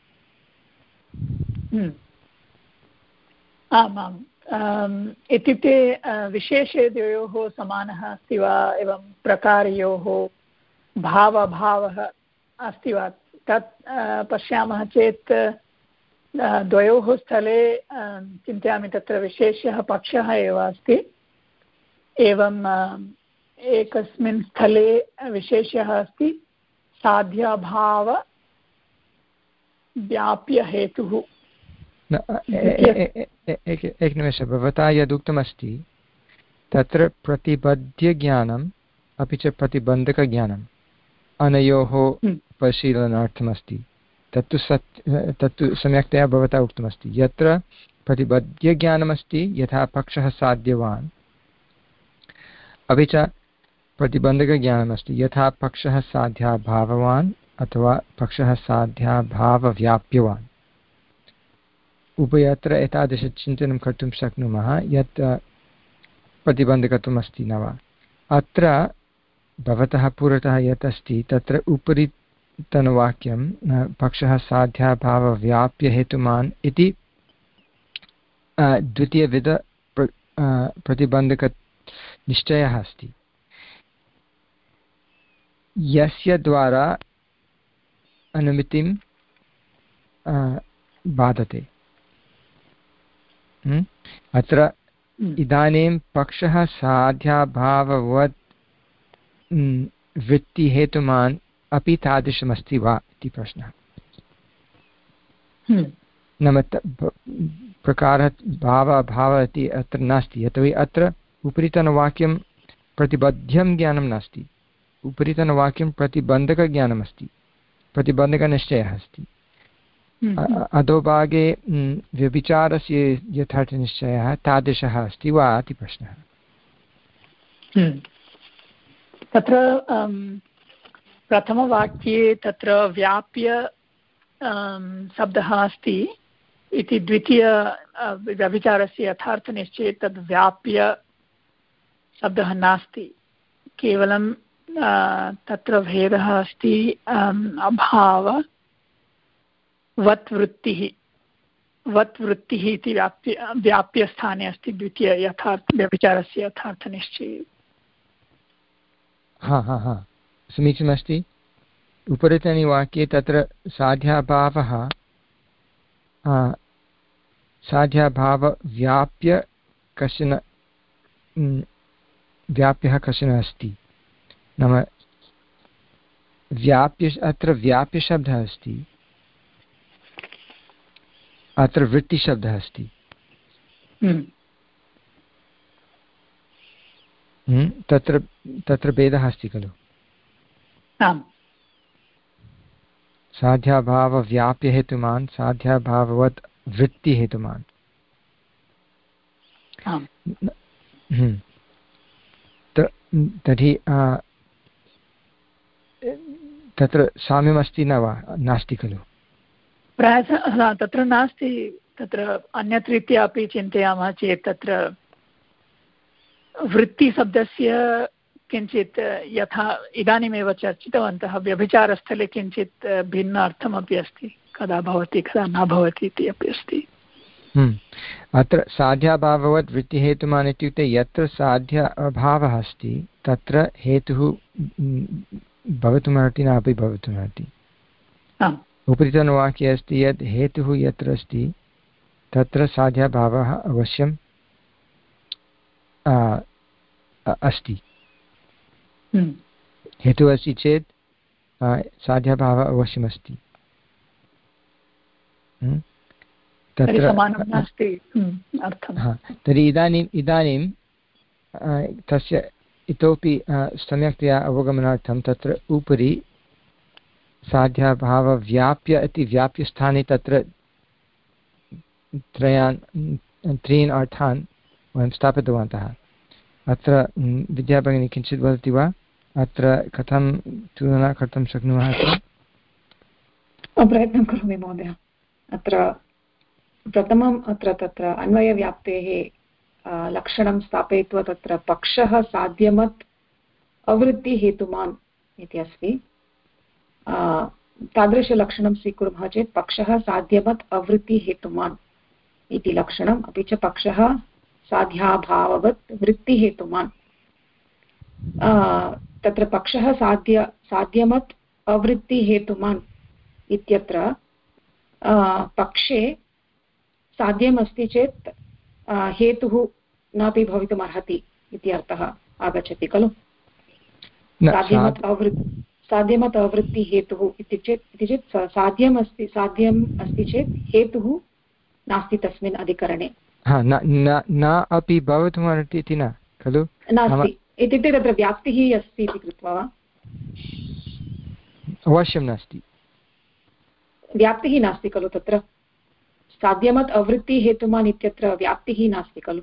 आम् आम् इत्युक्ते विशेषे द्वयोः समानः अस्ति वा एवं प्रकारयोः भावभावः अस्ति वा तत् पश्यामः चेत् द्वयोः स्थले चिन्तयामि तत्र विशेषः पक्षः एव अस्ति। एवं एकस्मिन् स्थले विशेषः अस्ति साध्याभाव व्याप्यहेतुः। एकनिमेषः, भवता यदुक्तमस्ति तत्र प्रतिबध्यज्ञानम् अपि च प्रतिबन्धकज्ञानम् अनयोः परिशीलनार्थमस्ति। तत्तु सत् तत्तु सम्यक्तया भवता उक्तमस्ति। यत्र प्रतिबध्यज्ञानमस्ति यथा पक्षः साध्यवान्, अपि च प्रतिबन्धकज्ञानमस्ति यथा पक्षः साध्याभाववान् अथवा पक्षः साध्याभावव्याप्यवान्। उभयत्र एतादृशचिन्तनं कर्तुं शक्नुमः यत् प्रतिबन्धकत्वम् अस्ति न वा। अत्र भवतः पुरतः यत् अस्ति तत्र उपरि तनुवाक्यं पक्षः साध्याभावव्याप्यहेतुमान् इति द्वितीयविध प्रतिबन्धकनिश्चयः अस्ति, यस्य द्वारा अनुमितिं बाधते। अत्र इदानीं पक्षः साध्याभाववत् वृत्तिहेतुमान् अपि तादृशमस्ति वा इति प्रश्नः। नाम प्रकारः भावभावः इति अत्र नास्ति, यतोहि अत्र उपरितनवाक्यं प्रतिबद्धं ज्ञानं नास्ति, उपरितनवाक्यं प्रतिबन्धकज्ञानमस्ति, प्रतिबन्धकनिश्चयः अस्ति। अधोभागे व्यभिचारस्य यथार्थनिश्चयः तादृशः अस्ति वा इति प्रश्नः। तत्र प्रथमवाक्ये तत्र व्याप्य शब्दः अस्ति इति द्वितीय व्यभिचारस्य यथार्थनिश्चये तद् व्याप्य शब्दः नास्ति, केवलं तत्र भेदः अस्ति अभाव वत् वृत्तिः वत् वृत्तिः इति व्याप्य व्याप्यस्थाने अस्ति द्वितीय यथार्थ व्यभिचारस्य यथार्थनिश्चये। हा हा हा समीचीनमस्ति। उपरितने वाक्ये तत्र साध्याभावः साध्याभावव्याप्य कश्चन व्याप्यः कश्चन अस्ति। नाम व्याप्य अत्र व्याप्यशब्दः अस्ति, अत्र वृत्तिशब्दः अस्ति। तत्र तत्र भेदः अस्ति खलु। साध्याभावव्याप्यहेतुमान् साध्याभाववत् वृत्तिहेतुमान्। तर्हि तत्र साम्यमस्ति न वा, नास्ति खलु? प्रायशः तत्र नास्ति। तत्र अन्यद्रीत्या अपि चिन्तयामः चेत् तत्र वृत्तिशब्दस्य किञ्चित् यथा इदानीमेव चर्चितवन्तः व्यभिचारस्थले किञ्चित् भिन्न अर्थमपि अस्ति, कदा भवति कदा न भवति इति अपि अस्ति। अत्र साध्याभाववत् वृत्तिहेतुमान् इत्युक्ते यत्र साध्य अभावः अस्ति तत्र हेतुः भवितुमर्हति नापि भवितुमर्हति। उपरितनवाक्ये अस्ति यत् हेतुः यत्र अस्ति तत्र साध्याभावः अवश्यं अस्ति। हेतुः अस्ति चेत् साध्याभावः अवश्यमस्ति। तत्र तर्हि इदानीम् इदानीं तस्य इतोपि सम्यक्तया अवगमनार्थं तत्र उपरि साध्याभावव्याप्य इति व्याप्यस्थाने तत्र त्रयान् त्रीन् अर्थान् वयं स्थापितवन्तः। अत्र विद्याभगिनी किञ्चित् वदति वा अत्र कथं तुलना कर्तुं शक्नुमः? प्रयत्नं करोमि महोदय। अत्र प्रथमम् अत्र तत्र अन्वयव्याप्तेः लक्षणं स्थापयित्वा तत्र पक्षः साध्यमत् अवृत्तिहेतुमान् इति अस्ति। तादृशलक्षणं स्वीकुर्मः चेत् पक्षः साध्यमत् अवृत्तिहेतुमान् इति लक्षणम्, अपि च पक्षः साध्याभाववत् वृत्तिहेतुमान्। तत्र पक्षः साध्य साध्यमत् अवृत्तिहेतुमान् इत्यत्र पक्षे साध्यम् अस्ति चेत् हेतुः नापि भवितुम् अर्हति इति अर्थः आगच्छति खलु। साध्यमत् अवृत्ति साध्यमत् अवृत्तिहेतुः इति चेत् इति चेत् साध्यम् अस्ति साध्यम् अस्ति चेत् हेतुः नास्ति तस्मिन् अधिकरणे। न अपि भवितुम् अर्हति इति न खलु। नास्ति इत्युक्ते तत्र व्याप्तिः अस्ति इति कृत्वा वा? अवश्यं नास्ति, व्याप्तिः नास्ति खलु तत्र। साध्यमत् अवृत्तिहेतुमान् इत्यत्र व्याप्तिः नास्ति खलु।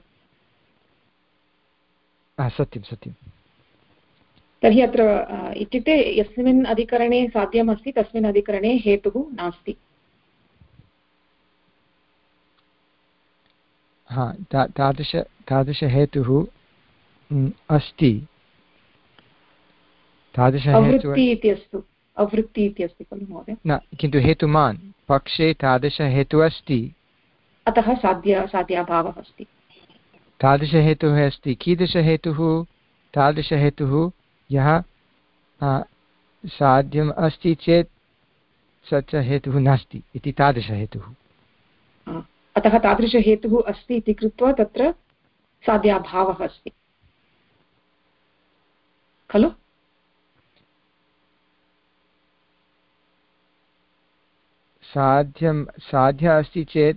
सत्यं सत्यं। तर्हि अत्र इत्युक्ते यस्मिन् अधिकरणे साध्यम् अस्ति तस्मिन् अधिकरणे हेतुः नास्ति। हा तादृश तादृशहेतुः अस्ति। तादृशहेतुः इति अस्तु अवृत्ति इति अस्ति खलु महोदय। न, किन्तु हेतुमान् पक्षे तादृशहेतुः अस्ति, अतः साध्य साध्याभावः अस्ति। तादृशहेतुः अस्ति। कीदृशहेतुः? तादृशहेतुः यः साध्यम् अस्ति चेत् स च हेतुः नास्ति इति तादृशहेतुः। अतः तादृशहेतुः अस्ति इति कृत्वा तत्र साध्याभावः अस्ति खलु। साध्यं साध्य अस्ति चेत्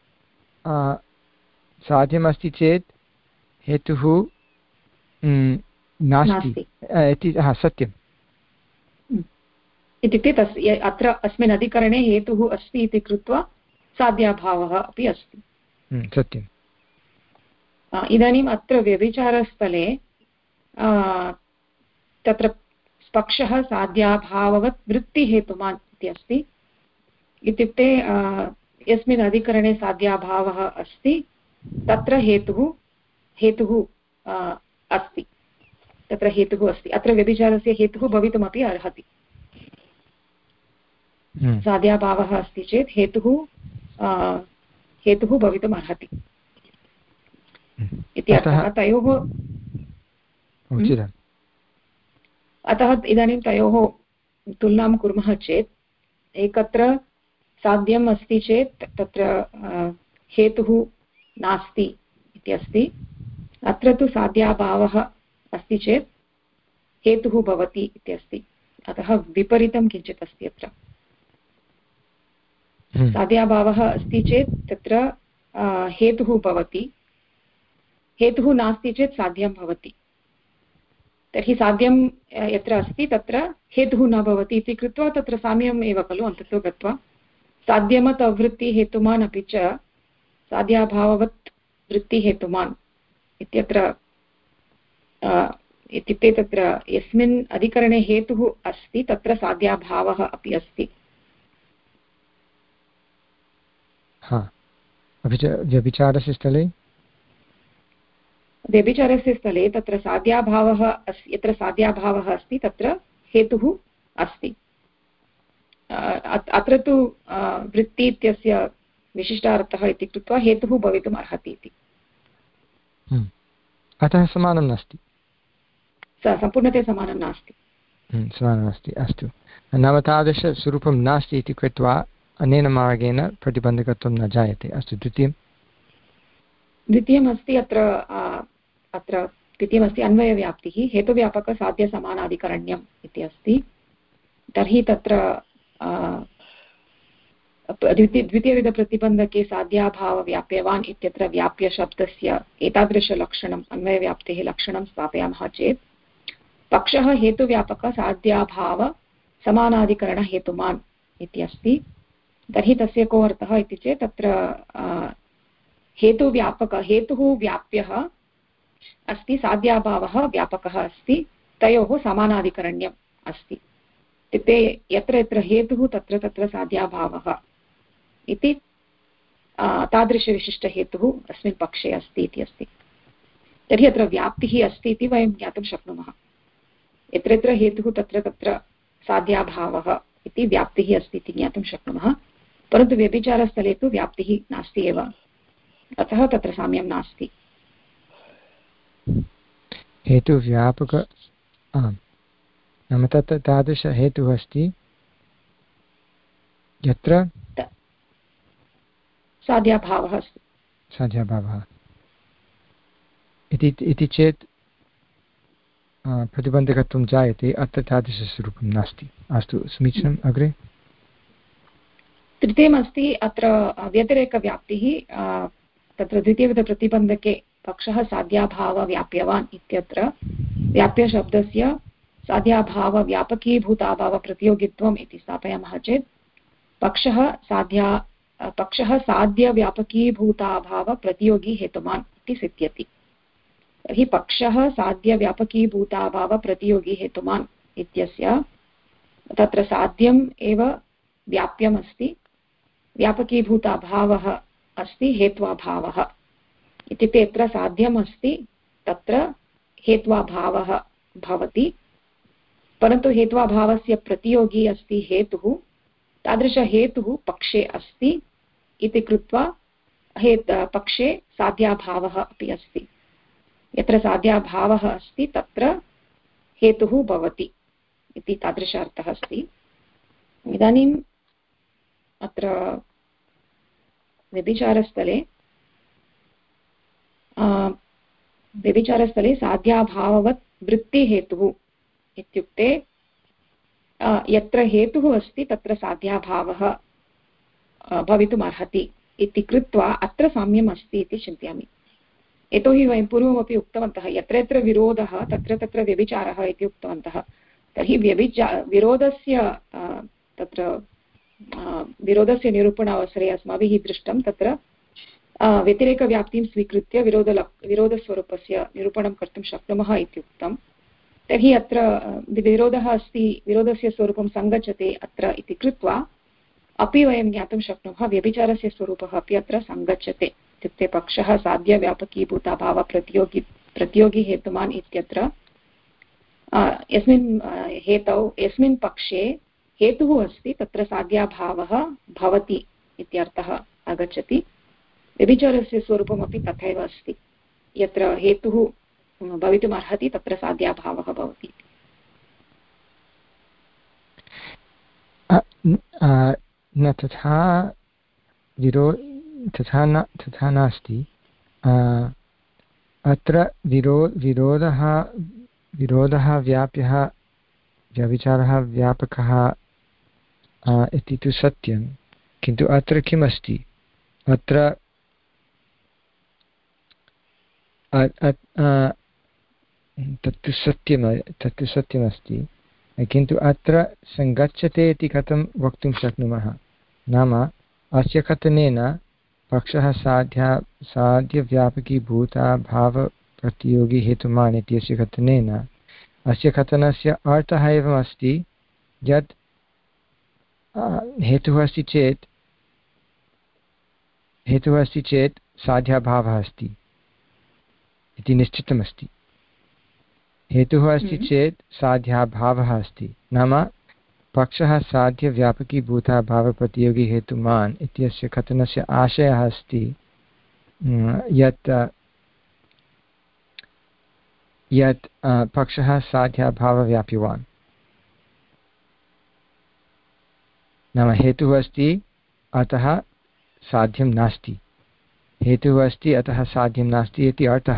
साध्यमस्ति चेत् हेतुः नास्ति इति सत्यम्। इत्युक्ते तस् अत्र अस्मिन् अधिकरणे हेतुः अस्ति इति कृत्वा साध्याभावः अपि अस्ति। सत्यम्। इदानीम् अत्र व्यभिचारस्थले तत्र पक्षः साध्याभाववत् वृत्तिहेतुमान् इति अस्ति। इत्युक्ते यस्मिन् अधिकरणे साध्याभावः अस्ति तत्र हेतुः हेतुः अस्ति तत्र हेतुः अस्ति। अत्र व्यभिचारस्य हेतुः भवितुमपि अर्हति। साध्याभावः अस्ति चेत् हेतुः हेतुः भवितुम् अर्हति इति अर्थः तयोः। अतः इदानीं तयोः तुलनां कुर्मः चेत् एकत्र साध्यम् अस्ति चेत् तत्र हेतुः नास्ति इति अस्ति। अत्र तु साध्याभावः अस्ति चेत् हेतुः भवति इति अस्ति। अतः विपरीतं किञ्चित् अस्ति अत्र। साध्याभावः अस्ति चेत् तत्र हेतुः भवति, हेतुः नास्ति चेत् साध्यं भवति। तर्हि साध्यं यत्र अस्ति तत्र हेतुः न भवति इति कृत्वा तत्र साम्यम् एव खलु अन्ततो गत्वा। साध्यमत् अवृत्तिहेतुमान् अपि च साध्याभाववत् वृत्तिहेतुमान् इत्यत्र इत्युक्ते तत्र यस्मिन् अधिकरणे हेतुः अस्ति तत्र साध्याभावः अपि अस्ति। अपि च व्यभिचारस्य स्थले व्यभिचारस्य स्थले तत्र साध्याभावः अस्ति। यत्र साध्याभावः अस्ति तत्र हेतुः अस्ति। अत्र तु वृत्ति इत्यस्य विशिष्टार्थः इति कृत्वा हेतुः भवितुम् अर्हति इति। अतः समानं नास्ति, सम्पूर्णतया समानं नास्ति। समानं नास्ति, अस्तु। नाम तादृशस्वरूपं नास्ति इति कृत्वा अनेन मार्गेण प्रतिबन्धकत्वं न जायते। अस्तु, द्वितीयं द्वितीयमस्ति अत्र अत्र द्वितीयमस्ति अन्वयव्याप्तिः हेतुव्यापकसाध्यसमानाधिकरण्यम् इति अस्ति। तर्हि तत्र द्वितीय द्वितीयविधप्रतिबन्धके साध्याभावव्याप्यवान् इत्यत्र व्याप्यशब्दस्य एतादृशलक्षणम् अन्वयव्याप्तेः लक्षणं स्थापयामः चेत् पक्षः हेतुव्यापकसाध्याभावसमानाधिकरणहेतुमान् इति अस्ति। तर्हि तस्य को अर्थः इति चेत् तत्र हेतुव्यापक हेतुः व्याप्यः अस्ति, साध्याभावः व्यापकः अस्ति, तयोः समानाधिकरण्यम् अस्ति। इत्युक्ते यत्र यत्र हेतुः तत्र तत्र साध्याभावः इति तादृशविशिष्टहेतुः अस्मिन् पक्षे अस्ति इति अस्ति। तर्हि अत्र व्याप्तिः अस्ति इति वयं ज्ञातुं शक्नुमः। यत्र यत्र हेतुः तत्र तत्र साध्याभावः इति व्याप्तिः अस्ति इति ज्ञातुं शक्नुमः, परन्तु व्यभिचारस्थले तु व्याप्तिः नास्ति एव, अतः तत्र साम्यं नास्ति। हेतुव्यापक आम्, नाम तत् तादृशहेतुः अस्ति यत्र साध्याभावः अस्ति, साध्याभावः इति चेत् प्रतिबन्धकत्वं जायते, अत्र तादृशस्वरूपं नास्ति। अस्तु, समीचीनम्। अग्रे तृतीयमस्ति अत्र व्यतिरेकव्याप्तिः। तत्र द्वितीयविधप्रतिबन्धके पक्षः साध्याभावव्याप्यवान् इत्यत्र व्याप्यशब्दस्य साध्याभावव्यापकीभूताभावप्रतियोगित्वम् इति स्थापयामः चेत् पक्षः साध्या पक्षः साध्यव्यापकीभूताभावप्रतियोगी हेतुमान् इति सिद्ध्यति। तर्हि पक्षः साध्यव्यापकीभूताभावप्रतियोगी हेतुमान् इत्यस्य तत्र साध्यम् एव व्याप्यमस्ति, व्यापकीभूताभावः अस्ति हेत्वाभावः। इत्युक्ते यत्र साध्यम् अस्ति तत्र हेत्वाभावः भवति, परन्तु हेत्वाभावस्य प्रतियोगी अस्ति हेतुः, तादृशहेतुः पक्षे अस्ति इति कृत्वा हेत् पक्षे साध्याभावः अपि अस्ति। यत्र साध्याभावः अस्ति तत्र हेतुः भवति इति तादृश अर्थः अस्ति। इदानीम् अत्र व्यभिचारस्थले व्यभिचारस्थले साध्याभाववत् वृत्तिहेतुः इत्युक्ते यत्र हेतुः अस्ति तत्र साध्याभावः भवितुम् अर्हति इति कृत्वा अत्र साम्यम् अस्ति इति चिन्तयामि। यतोहि वयं पूर्वमपि उक्तवन्तः यत्र यत्र विरोधः तत्र तत्र व्यभिचारः इति उक्तवन्तः। तर्हि व्यभिचा विरोधस्य तत्र विरोधस्य निरूपणावसरे अस्माभिः दृष्टं तत्र व्यतिरेकव्याप्तिं स्वीकृत्य विरोधलक् विरोधस्वरूपस्य निरूपणं कर्तुं शक्नुमः इति उक्तं। तर्हि अत्र विरोधः अस्ति, विरोधस्य स्वरूपं सङ्गच्छते अत्र इति कृत्वा अपि वयं ज्ञातुं शक्नुमः व्यभिचारस्य स्वरूपः अपि अत्र सङ्गच्छते। इत्युक्ते पक्षः साध्यव्यापकीभूताभावप्रतियोगी प्रतियोगी हेतुमान् इत्यत्र यस्मिन् हेतौ यस्मिन् पक्षे हेतुः अस्ति तत्र साध्याभावः भवति इत्यर्थः आगच्छति। व्यभिचारस्य स्वरूपमपि तथैव अस्ति, यत्र हेतुः भवितुम् अर्हति तत्र साध्याभावः भवति। न तथा विरो तथा न तथा नास्ति। अत्र विरो विरोधः विरोधः व्याप्यः व्यभिचारः व्यापकः इति तु सत्यं, किन्तु अत्र किम् अस्ति, अत्र तत्तु सत्यं तत्तु सत्यमस्ति, किन्तु अत्र सङ्गच्छते इति कथं वक्तुं शक्नुमः? नाम अस्य कथनेन पक्षः साध्या साध्यव्यापकीभूताभावप्रतियोगी हेतुमान् इत्यस्य कथनेन अस्य कथनस्य अर्थः एवमस्ति यत् हेतुः अस्ति चेत् हेतुः अस्ति चेत् साध्याभावः अस्ति इति निश्चितमस्ति। हेतुः अस्ति चेत् साध्याभावः अस्ति, नाम पक्षः साध्यव्यापकीभूतः भावप्रतियोगिहेतुमान् इत्यस्य कथनस्य आशयः अस्ति यत् यत् पक्षः साध्याभावव्याप्यवान् नाम हेतुः अस्ति अतः साध्यं नास्ति हेतुः अस्ति अतः साध्यं नास्ति इति अर्थः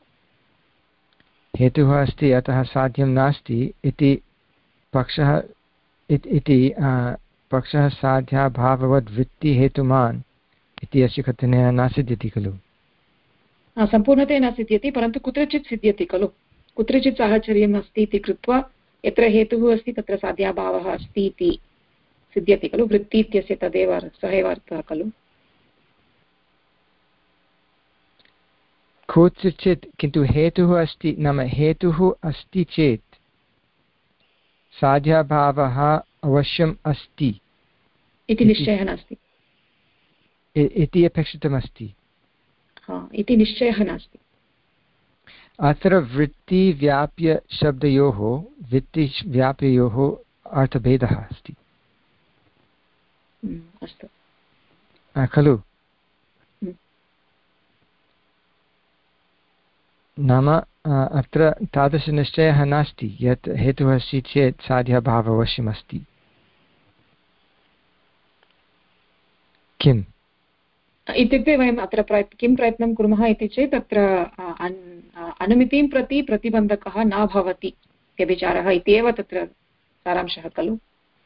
हेतुः अस्ति अतः साध्यं नास्ति इति पक्षः इति पक्षः साध्याभाववद्वृत्तिहेतुमान् इति अस्य कथनेन न सिद्ध्यति खलु सम्पूर्णतया न सिद्ध्यति परन्तु कुत्रचित् सिद्ध्यति खलु कुत्रचित् साहचर्यम् अस्ति इति कृत्वा यत्र हेतुः अस्ति तत्र साध्याभावः अस्ति इति सिद्ध्यति खलु वृत्ति इत्यस्य तदेव सः एव अर्थः खलु कुत्रचित् किन्तु हेतुः अस्ति नाम हेतुः अस्ति चेत् साध्याभावः अवश्यम् अस्ति इति निश्चयः नास्ति इति अपेक्षितमस्ति इति निश्चयः नास्ति अत्र वृत्तिव्याप्यशब्दयोः वृत्तिव्याप्ययोः अर्थभेदः अस्ति अस्तु खलु नाम अत्र तादृशनिश्चयः नास्ति यत् हेतुः अस्ति चेत् साध्याभावः अवश्यमस्ति किम् इत्युक्ते वयम् अत्र प्रयत् किं प्रयत्नं कुर्मः इति चेत् अत्र अनुमितिं प्रति प्रतिबन्धकः न भवति व्यभिचारः इत्येव तत्र सारांशः खलु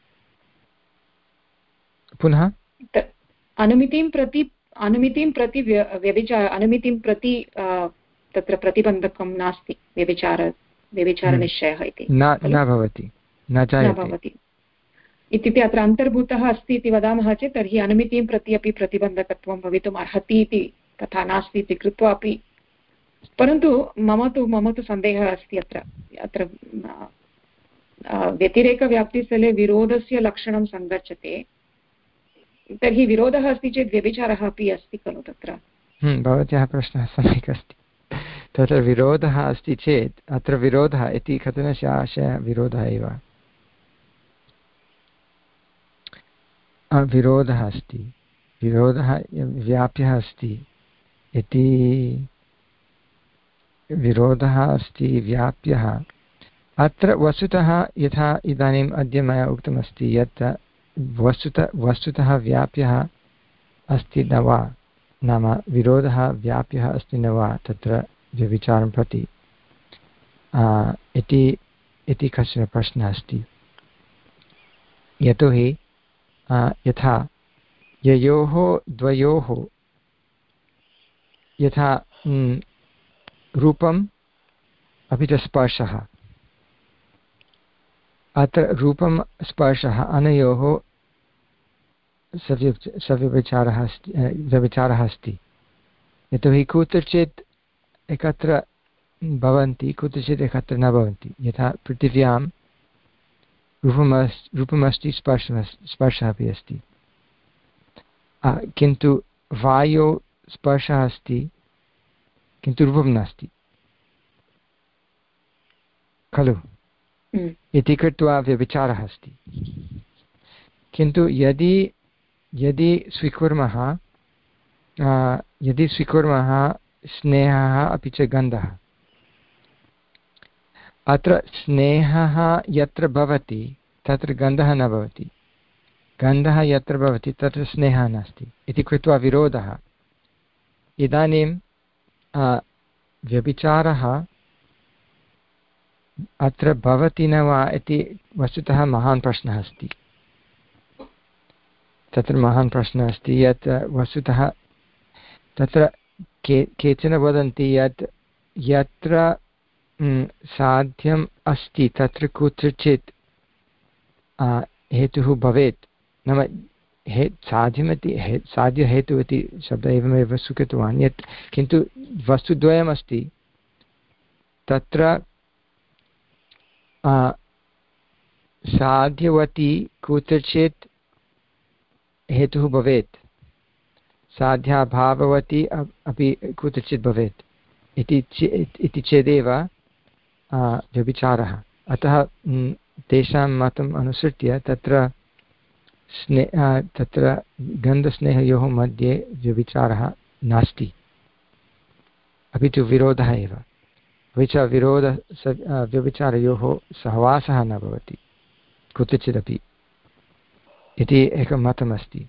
पुनः अनुमितिं प्रति अनुमितिं प्रति व्यभिचार अनुमितिं प्रति तत्र प्रतिबन्धकं नास्ति व्यभिचार व्यभिचारनिश्चयः इति न भवति न भवति इत्युक्ते अत्र अन्तर्भूतः अस्ति इति वदामः चेत् तर्हि अनुमितिं प्रति अपि प्रतिबन्धकत्वं भवितुम् अर्हति इति तथा नास्ति इति कृत्वा अपि परन्तु मम तु मम तु सन्देहः अस्ति अत्र अत्र व्यतिरेकव्याप्तिस्थले विरोधस्य लक्षणं सङ्गच्छते तर्हि विरोधः अस्ति चेत् व्यभिचारः अपि अस्ति खलु तत्र भवत्याः प्रश्नः सम्यक् अस्ति तत्र विरोधः अस्ति चेत् अत्र विरोधः इति कथनस्य आशयः विरोधः एव विरोधः अस्ति विरोधः व्याप्यः अस्ति इति विरोधः अस्ति व्याप्यः अत्र वस्तुतः यथा इदानीम् अद्य मया उक्तमस्ति यत् वस्तुतः वस्तुतः व्याप्यः अस्ति न वा नाम विरोधः व्याप्यः अस्ति न वा तत्र व्यभिचारं प्रति इति इति कश्चन प्रश्नः अस्ति यतोहि यथा ययोः द्वयोः यथा रूपम् अपि च स्पर्शः अत्र रूपं स्पर्शः अनयोः सव्यभिचारः अस्ति व्यभिचारः अस्ति यतोहि कुत्रचित् एकत्र भवन्ति कुत्रचित् एकत्र न भवन्ति यथा पृथिव्यां रूपमस्ति रूपमस्ति स्पर्शमस्ति स्पर्शः अपि अस्ति किन्तु वायौ स्पर्शः अस्ति किन्तु रूपं नास्ति खलु इति कृत्वा व्यभिचारः अस्ति किन्तु यदि यदि स्वीकुर्मः यदि स्वीकुर्मः स्नेहः अपि च गन्धः अत्र स्नेहः यत्र भवति तत्र गन्धः न भवति गन्धः यत्र भवति तत्र स्नेहः नास्ति इति कृत्वा विरोधः इदानीं व्यभिचारः अत्र भवति न वा इति वस्तुतः महान् प्रश्नः अस्ति तत्र महान् प्रश्नः अस्ति यत् वस्तुतः तत्र के केचन वदन्ति यत् यत्र साध्यम् अस्ति तत्र कुत्रचित् हेतुः भवेत् नाम हे साध्यमिति हे साध्यहेतुः इति शब्दः एवमेव स्वीकृतवान् यत् किन्तु वस्तुद्वयमस्ति तत्र साध्यवती कुत्रचित् हेतुः भवेत् साध्याभाववती अपि कुत्रचित् भवेत् इति इति चेदेव व्यभिचारः अतः तेषां मतम् अनुसृत्य तत्र स्ने तत्र गन्धस्नेहयोः मध्ये व्यभिचारः नास्ति, अपि तु विरोधः एव। अपि च विरोध व्यभिचारयोः सहवासः न भवति कुत्रचिदपि इति एकं मतमस्ति।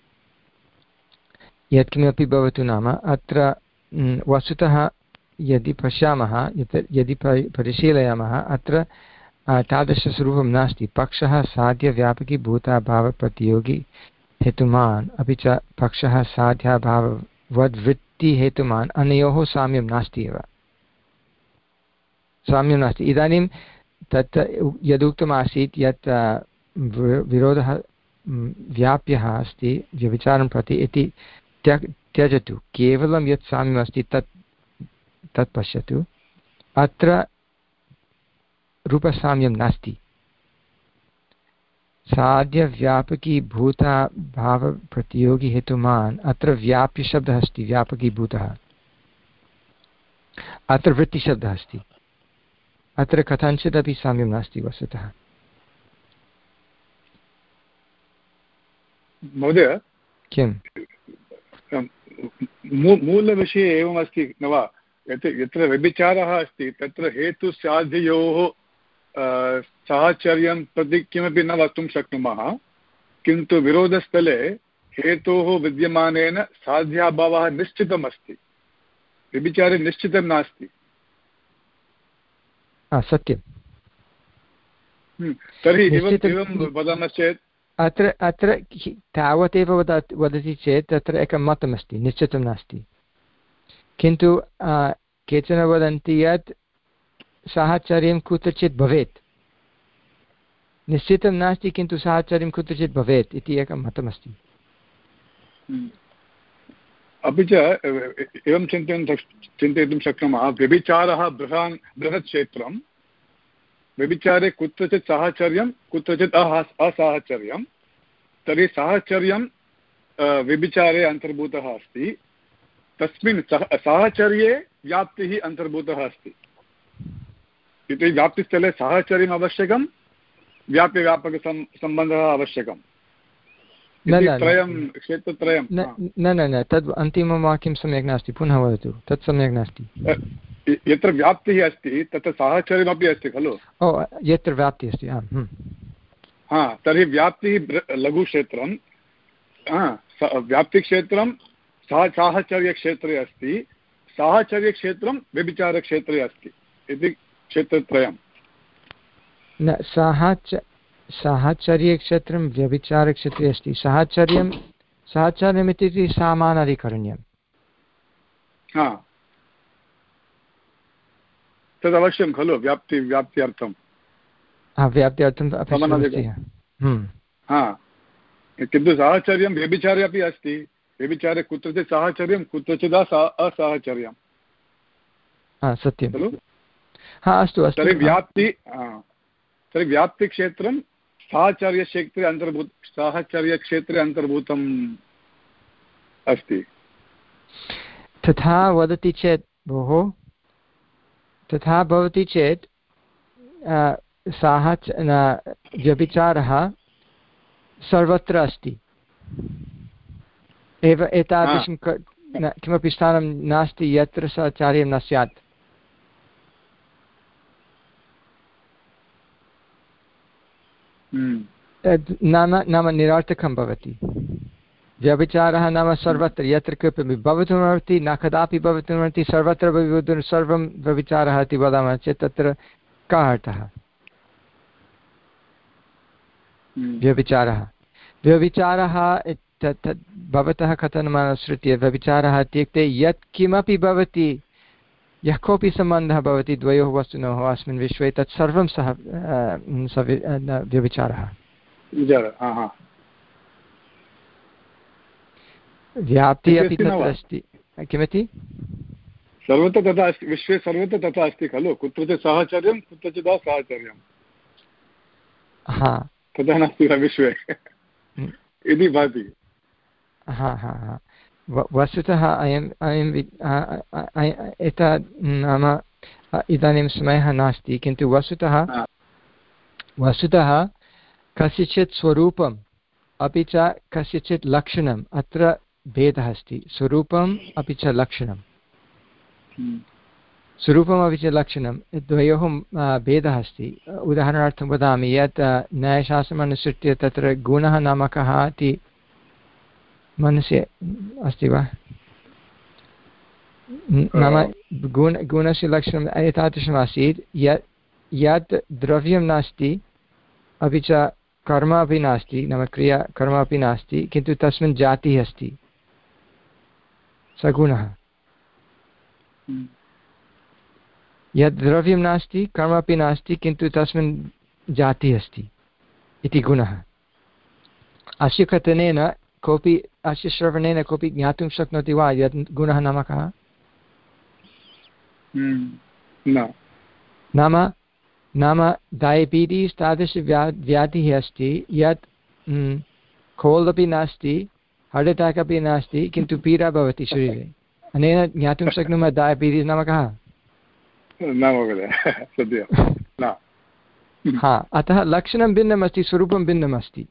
यत्किमपि भवतु नाम अत्र वस्तुतः यदि पश्यामः, यदि परिशीलयामः, अत्र तादृशस्वरूपं नास्ति। पक्षः साध्यव्यापकी भूताभावप्रतियोगी हेतुमान्, अपि च पक्षः साध्याभाववद्वृत्तिहेतुमान्, अनयोः साम्यं नास्ति एव, साम्यं नास्ति। इदानीं तत् यदुक्तमासीत् यत् विरोधः व्याप्यः अस्ति व्यभिचारं प्रति इति त्यक् त्यजतु, केवलं यत् साम्यमस्ति तत् तत् पश्यतु। अत्र रूपसाम्यं नास्ति। साध्यव्यापकी भूताभावप्रतियोगी हेतुमान्, अत्र व्याप्यशब्दः अस्ति, व्यापकीभूतः। अत्र वृत्तिशब्दः अस्ति। अत्र कथञ्चिदपि साम्यं नास्ति वस्तुतः। महोदय, किं मूलविषये एवमस्ति न वा, यत् यत्र व्यभिचारः अस्ति तत्र हेतुसाध्ययोः साहचर्यं प्रति किमपि न वक्तुं शक्नुमः, किन्तु विरोधस्थले हेतोः विद्यमानेन साध्याभावः निश्चितमस्ति, व्यभिचारे निश्चितं नास्ति। सत्यं। तर्हि एवं वदामश्चेत् अत्र अत्र तावदेव वद वदति चेत् तत्र एकं मतमस्ति, निश्चितं नास्ति। किन्तु केचन वदन्ति यत् साहचर्यं कुत्रचित् भवेत्, निश्चितं नास्ति किन्तु साहचर्यं कुत्रचित् भवेत् इति एकं मतमस्ति। अपि च एवं चिन्तयन् चिन्तयितुं शक्नुमः, व्यभिचारः बृहन् बृहत् क्षेत्रं, व्यभिचारे कुत्रचित् साहचर्यं कुत्रचित् असाहचर्यं, तर्हि साहचर्यं व्यभिचारे अन्तर्भूतः अस्ति, तस्मिन् साहचर्ये व्याप्तिः अन्तर्भूतः अस्ति। इति व्याप्तिस्थले साहचर्यम् आवश्यकं, व्याप्यव्यापकसम्बन्धः आवश्यकं, त्रयं क्षेत्रत्रयं। न न न तद् अन्तिमं वाक्यं सम्यक् नास्ति, पुनः वदतु, तत् सम्यक् नास्ति। यत्र व्याप्तिः अस्ति तत्र साहचर्यमपि अस्ति खलु? ओ, यत्र व्याप्तिः अस्ति, आम्। हा, तर्हि व्याप्तिः लघुक्षेत्रं, व्याप्तिक्षेत्रं सह साहचर्यक्षेत्रे अस्ति, साहचर्यक्षेत्रं व्यभिचारक्षेत्रे अस्ति इति क्षेत्रत्रयं। न, साहच साहचर्यक्षेत्रं व्यभिचारक्षेत्रे अस्ति। साहचर्यं साहचर्यम् इति सामानाधिकरण्यं। हा, तदवश्यं खलु व्याप्ति व्याप्त्यर्थं। व्याप्त्यर्थं हा, किन्तु साहचर्यं व्यभिचारे अपि अस्ति। व्यभिचारे कुत्रचित् साहचर्यं कुत्रचित् असाहचर्यं। सत्यं खलु? हा, अस्तु अस्तु। तर्हि व्याप्ति तर्हि व्याप्तिक्षेत्रं साहचर्यक्षेत्रे अन्तर्भूत साहचर्यक्षेत्रे अन्तर्भूतम् अस्ति। तथा वदति चेत् भोः, तथा भवति चेत् साहच व्यभिचारः सर्वत्र अस्ति एव, एतादृशं किमपि स्थानं नास्ति यत्र साहचर्यं न स्यात्। नाम नाम निरर्थकं भवति। व्यभिचारः नाम सर्वत्र, यत्र किमपि भवितुमर्हति, न कदापि भवितुमर्हति, सर्वत्र भवितुं सर्वं व्यभिचारः इति वदामः चेत् तत्र कः अर्थः? व्यभिचारः व्यभिचारः तत् भवतः कथनमनुसृत्य व्यभिचारः इत्युक्ते यत् किमपि भवति, यः कोऽपि सम्बन्धः भवति द्वयोः वस्तुनोः अस्मिन् विश्वे, तत् सर्वं सः व्यभिचारः। व्याप्तिः अपि तत्र अस्ति। किमिति? सर्वत्र तथा अस्ति, विश्वे सर्वत्र तथा अस्ति खलु, कुत्रचित् साहचर्यं कुत्रचित् असाहचर्यं। हा, तथा नास्ति विश्वे इति भाति। हा हा हा वस्तुतः अयम् अयं एतत् नाम इदानीं समयः नास्ति, किन्तु वस्तुतः वस्तुतः कस्यचित् स्वरूपम् अपि च कस्यचित् लक्षणम् अत्र भेदः अस्ति स्वरूपम् अपि च लक्षणं स्वरूपमपि च लक्षणं द्वयोः भेदः अस्ति उदाहरणार्थं वदामि यत् न्यायशास्त्रमनुसृत्य तत्र गुणः नाम कः इति मनसि अस्ति वा नाम गुण गुणस्य लक्षणम् एतादृशमासीत् यत् यत् द्रव्यं नास्ति अपि च कर्म अपि नास्ति नाम क्रिया कर्म अपि नास्ति किन्तु तस्मिन् जातिः अस्ति स गुणः यद् द्रव्यं नास्ति कर्म अपि नास्ति किन्तु तस्मिन् जातिः अस्ति इति गुणः अस्य कथनेन कोऽपि अस्य श्रवणेन कोऽपि ज्ञातुं शक्नोति वा यत् गुणः नाम कः नाम नाम डयबिटीस् तादृशव्या व्याधिः अस्ति यत् कोल्ड् अपि नास्ति हार्ट् अटेक् अपि नास्ति किन्तु पीडा भवति शरीरे अनेन ज्ञातुं शक्नुमः डयबिटीस् नाम कः हा अतः लक्षणं भिन्नमस्ति स्वरूपं भिन्नमस्ति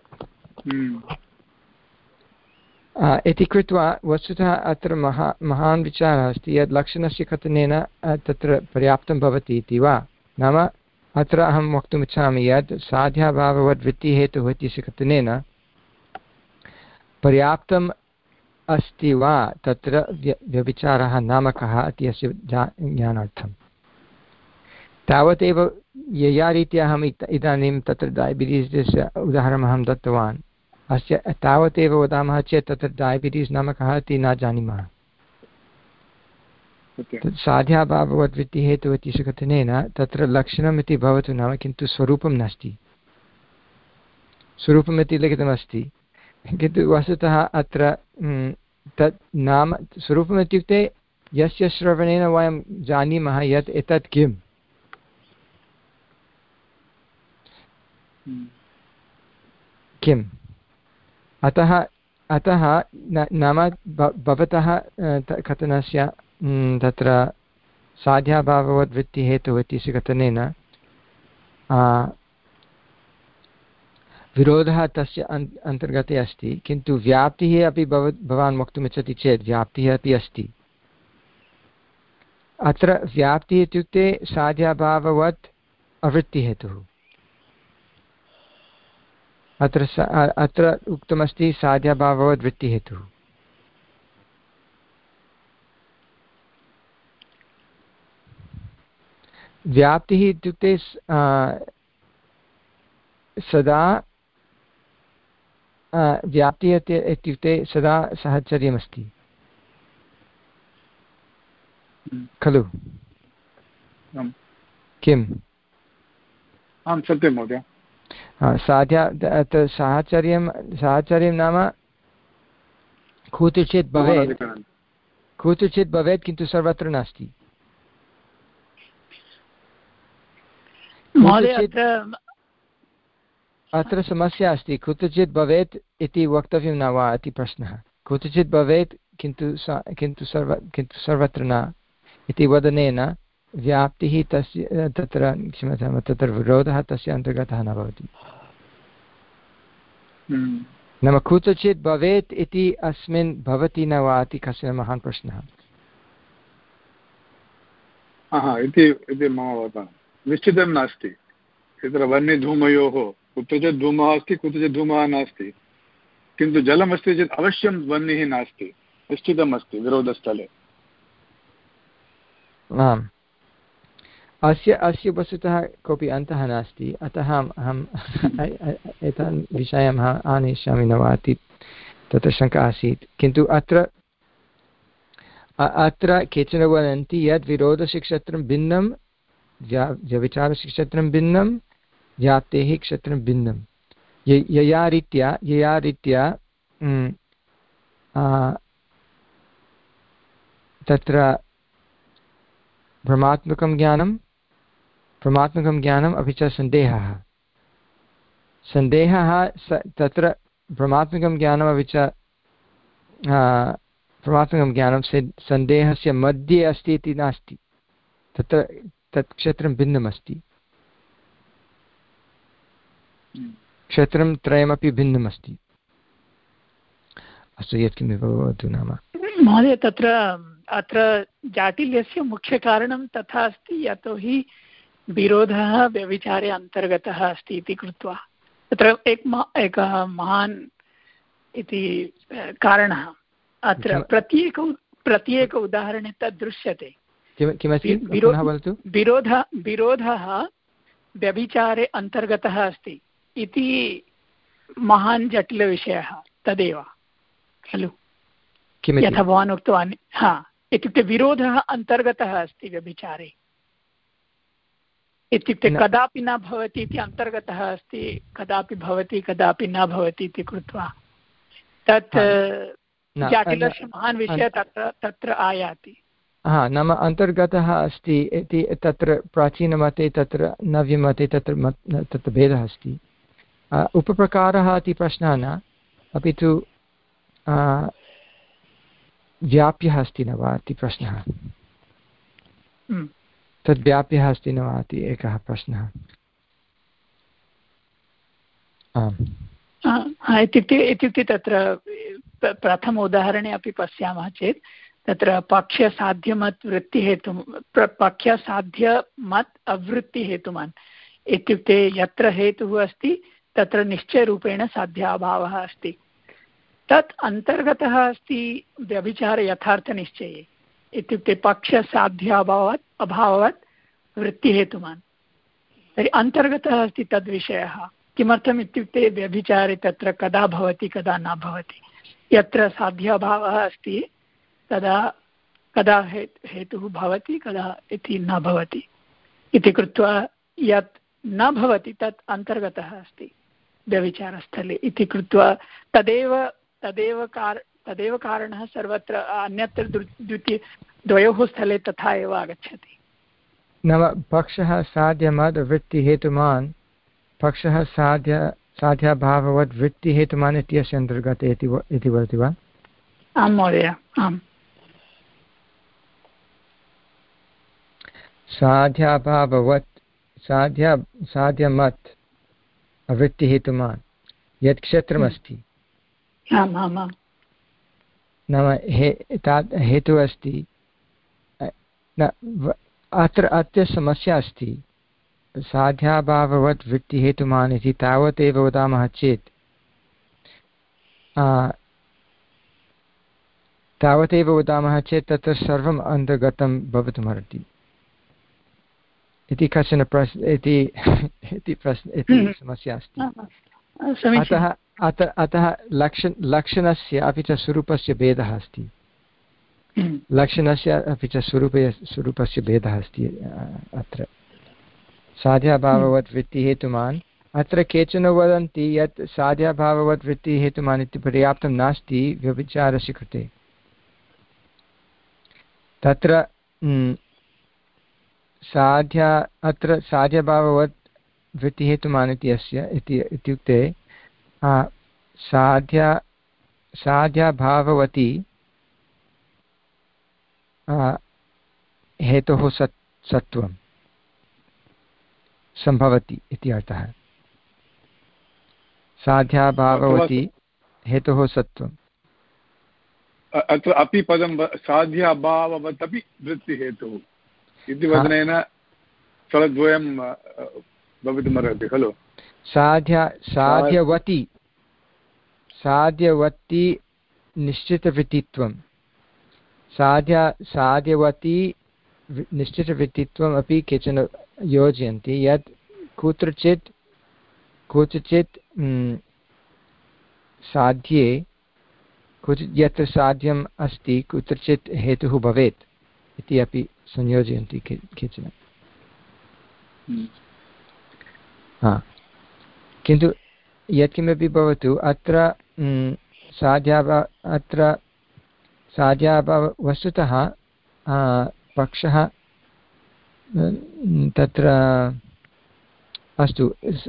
इति कृत्वा वस्तुतः अत्र महा महान् विचारः अस्ति यत् लक्षणस्य कथनेन तत्र पर्याप्तं भवति इति वा नाम अत्र अहं वक्तुम् इच्छामि यत् साध्याभाववद् वृत्तिहेतुः इत्यस्य कथनेन पर्याप्तम् अस्ति वा तत्र व्यभिचारः नाम कः इत्यस्य ज्ञानार्थं तावदेव यया रीत्या अहम् इदानीं तत्र डयबिटीस् उदाहरणम् अहं दत्तवान् अस्य तावदेव वदामः चेत् तत्र डयबिटीस् नाम कः इति न जानीमः साध्याभाववद्वृत्तिहेतुः इत्यस्य कथनेन तत्र लक्षणम् इति भवतु नाम किन्तु स्वरूपं नास्ति स्वरूपम् इति लिखितमस्ति किन्तु वस्तुतः अत्र तत् नाम स्वरूपम् इत्युक्ते यस्य श्रवणेन वयं जानीमः यत् एतत् किम् किम् अतः अतः नाम भवतः कथनस्य तत्र साध्याभाववद्वृत्तिहेतुः इत्यस्य कथनेन विरोधः तस्य अन्तर्गते अस्ति किन्तु व्याप्तिः अपि भव भवान् वक्तुमिच्छति चेत् व्याप्तिः अपि अस्ति अत्र व्याप्तिः इत्युक्ते साध्याभाववत् अवृत्तिहेतुः अत्र अत्र उक्तमस्ति साध्याभाववद् वृत्तिहेतुः व्याप्तिः इत्युक्ते सदा व्याप्तिः इत्युक्ते सदा साहचर्यमस्ति खलु किम् आं सत्यं महोदय साध्या अत्र साहचर्यं साहचर्यं नाम कुत्रचित् भवेत् कुत्रचित् भवेत् किन्तु सर्वत्र नास्ति अत्र समस्या अस्ति कुत्रचित् भवेत् इति वक्तव्यं न वा इति प्रश्नः कुत्रचित् भवेत् किन्तु किन्तु सर्व किन्तु सर्वत्र न इति वदनेन व्याप्तिः तस्य तत्र क्षम्यतां तत्र विरोधः तस्य अन्तर्गतः न भवति नाम कुत्रचित् भवेत् इति अस्मिन् भवति न वा इति कश्चन महान् प्रश्नः इति मम वदामि निश्चितं नास्ति तत्र वह्निधूमयोः कुत्रचित् धूमः अस्ति कुत्रचित् धूमः नास्ति किन्तु जलमस्ति चेत् अवश्यं वह्निः नास्ति निश्चितम् अस्ति विरोधस्थले आम् अस्य अस्य वस्तुतः कोऽपि अन्तः नास्ति अतः अहम् एतान् विषयम् आनयिष्यामि न वा इति तत्र शङ्का आसीत् किन्तु अत्र अत्र केचन वदन्ति यद् विरोधस्य क्षेत्रं भिन्नं व्यभिचारस्य क्षेत्रं भिन्नं व्याप्तेः क्षेत्रं भिन्नं यया रीत्या यया रीत्या तत्र भ्रमात्मकं ज्ञानं भ्रमात्मकं ज्ञानम् अपि च सन्देहः सन्देहः तत्र भ्रमात्मकं ज्ञानम् अपि च भ्रमात्मकं ज्ञानं सन्देहस्य मध्ये अस्ति इति नास्ति तत्र तत् क्षेत्रं भिन्नमस्ति क्षेत्रं त्रयमपि भिन्नमस्ति। अस्तु, यत्किमपि भवतु नाम महोदय, तत्र अत्र जाटिल्यस्य मुख्यकारणं तथा अस्ति यतोहि विरोधः व्यभिचारे अन्तर्गतः अस्ति इति कृत्वा तत्र एक एकः महान् इति कारणः अत्र प्रत्येक प्रत्येक उदाहरणे तद् दृश्यते। विरोध विरोधः व्यभिचारे अन्तर्गतः अस्ति इति महान् जटिलविषयः तदेव खलु, यथा भवान् उक्तवान्। हा, इत्युक्ते विरोधः अन्तर्गतः अस्ति व्यभिचारे, इत्युक्ते कदापि न भवति इति अन्तर्गतः अस्ति, कदापि भवति कदापि न भवति इति कृत्वा तत् जटिलस्य महान् विषयः तत्र तत्र आयाति। हा, नाम अन्तर्गतः अस्ति इति तत्र प्राचीनमते तत्र नव्यमते तत्र तत्र भेदः अस्ति। उपप्रकारः इति प्रश्नः न, अपि तु व्याप्यः अस्ति न वा इति प्रश्नः। तद् व्याप्यः अस्ति न वा इति एकः प्रश्नः। आम्, इत्युक्ते इत्युक्ते तत्र प्रथम उदाहरणे अपि पश्यामः चेत् तत्र पक्षसाध्यमत् वृत्तिहेतुं पक्षसाध्यमत् अवृत्तिहेतुमान्, इत्युक्ते यत्र हेतुः अस्ति तत्र निश्चयरूपेण साध्याभावः अस्ति, तत् अन्तर्गतः अस्ति व्यभिचार यथार्थनिश्चये, इत्युक्ते पक्षसाध्याभावात् अभावात् वृत्तिहेतुमान्। तर्हि अन्तर्गतः अस्ति तद्विषयः। किमर्थम् इत्युक्ते व्यभिचारे तत्र कदा भवति कदा न भवति, यत्र साध्याभावः अस्ति तदा कदा हे हेतुः भवति कदा इति न भवति इति कृत्वा यत् न भवति तत् अन्तर्गतः अस्ति व्यभिचारस्थले इति कृत्वा तदेव तदेव कार तदेव कारणः सर्वत्र अन्यत्र द्वितीय द्वयोः स्थले तथा एव आगच्छति। नाम पक्षः साध्यमद् वृत्तिहेतुमान्, पक्षः साध्य साध्याभाववद् वृत्तिहेतुमान् इत्यस्य अन्तर्गते इति वदति वा? आं महोदय, आम्। साध्याभाववत् साध्या साध्यमत् वृत्तिहेतुमान् यत् क्षेत्रमस्ति, आम् आम् आम्, नाम हे तात् हेतुः अस्ति न, अत्र अत्र समस्या अस्ति। साध्याभाववत् वृत्तिहेतुमान् इति तावदेव वदामः चेत् तावदेव वदामः चेत् तत्र सर्वम् अन्तर्गतं भवितुमर्हति इति कश्चन प्रश्न इति इति प्रश्न इति समस्या अस्ति। अतः अतः अतः लक्षण लक्षणस्य अपि च स्वरूपस्य भेदः अस्ति। लक्षणस्य अपि च स्वरूपे स्वरूपस्य भेदः अस्ति अत्र। साध्याभाववत् वृत्तिहेतुमान्, अत्र केचन वदन्ति यत् साध्याभाववत् वृत्तिहेतुमान् इति पर्याप्तं नास्ति व्यभिचारस्य कृते। तत्र साध्या अत्र साध्यभाववत् वृत्तिहेतुमान् इति अस्य इति इत्युक्ते साध्या साध्याभाववती हेतोः सत् सत्वं सम्भवति इति अर्थः। साध्याभाववती हेतोः सत्वम्। अत्र अपि पदं साध्य अभाववत् अपि वृत्तिहेतुः इति वदनेन स्थलद्वयं भवितुमर्हति खलु। साध्या साध्यवती साध्यवती निश्चितवृत्तित्वं, साध्या साध्यवती निश्चितवृत्तित्वम् अपि केचन योजयन्ति यत् कुत्रचित् कुत्रचित् साध्ये कुत्रचित् यत्र साध्यम् अस्ति कुत्रचित् हेतुः भवेत् इति अपि संयोजयन्ति केचन। हा, किन्तु यत्किमपि भवतु अत्र साध्याभाव अत्र साध्याभाव वस्तुतः पक्षः तत्र अस्तु।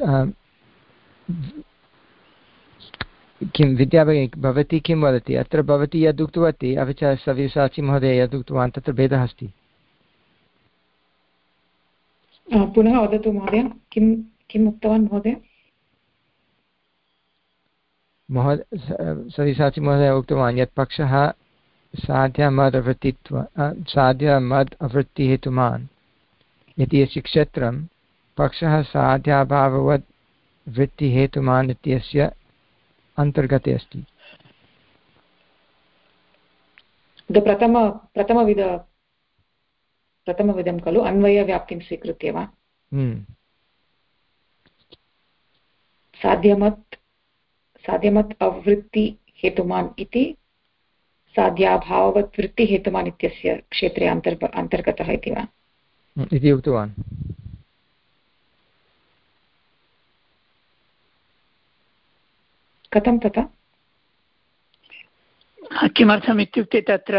किं विद्याभगिनी भवती किं वदति? अत्र भवती यद् उक्तवती अपि च सव्यसाची महोदय यद् उक्तवान् तत्र भेदः अस्ति। पुनः वदतु महोदय, किं किम् उक्तवान् महोदय? महोदय सव्यसाची महोदय उक्तवान् यत् पक्षः साध्यमद् अवृत्तित्व साध्यमद् अवृत्तिहेतुमान् इति यस्य क्षेत्रं पक्षः साध्याभाववद् वृत्तिहेतुमान् इत्यस्य अन्तर्गते अस्ति। प्रथम प्रथमविध प्रथमविधं खलु अन्वयव्याप्तिं स्वीकृत्य वा साध्यमत् साध्यमत् अवृत्तिहेतुमान् इति साध्याभाववत् वृत्तिहेतुमान् इत्यस्य क्षेत्रे अन्तर् अन्तर्गतः इति वा इति उक्तवान्। कथं तथा किमर्थम् इत्युक्ते तत्र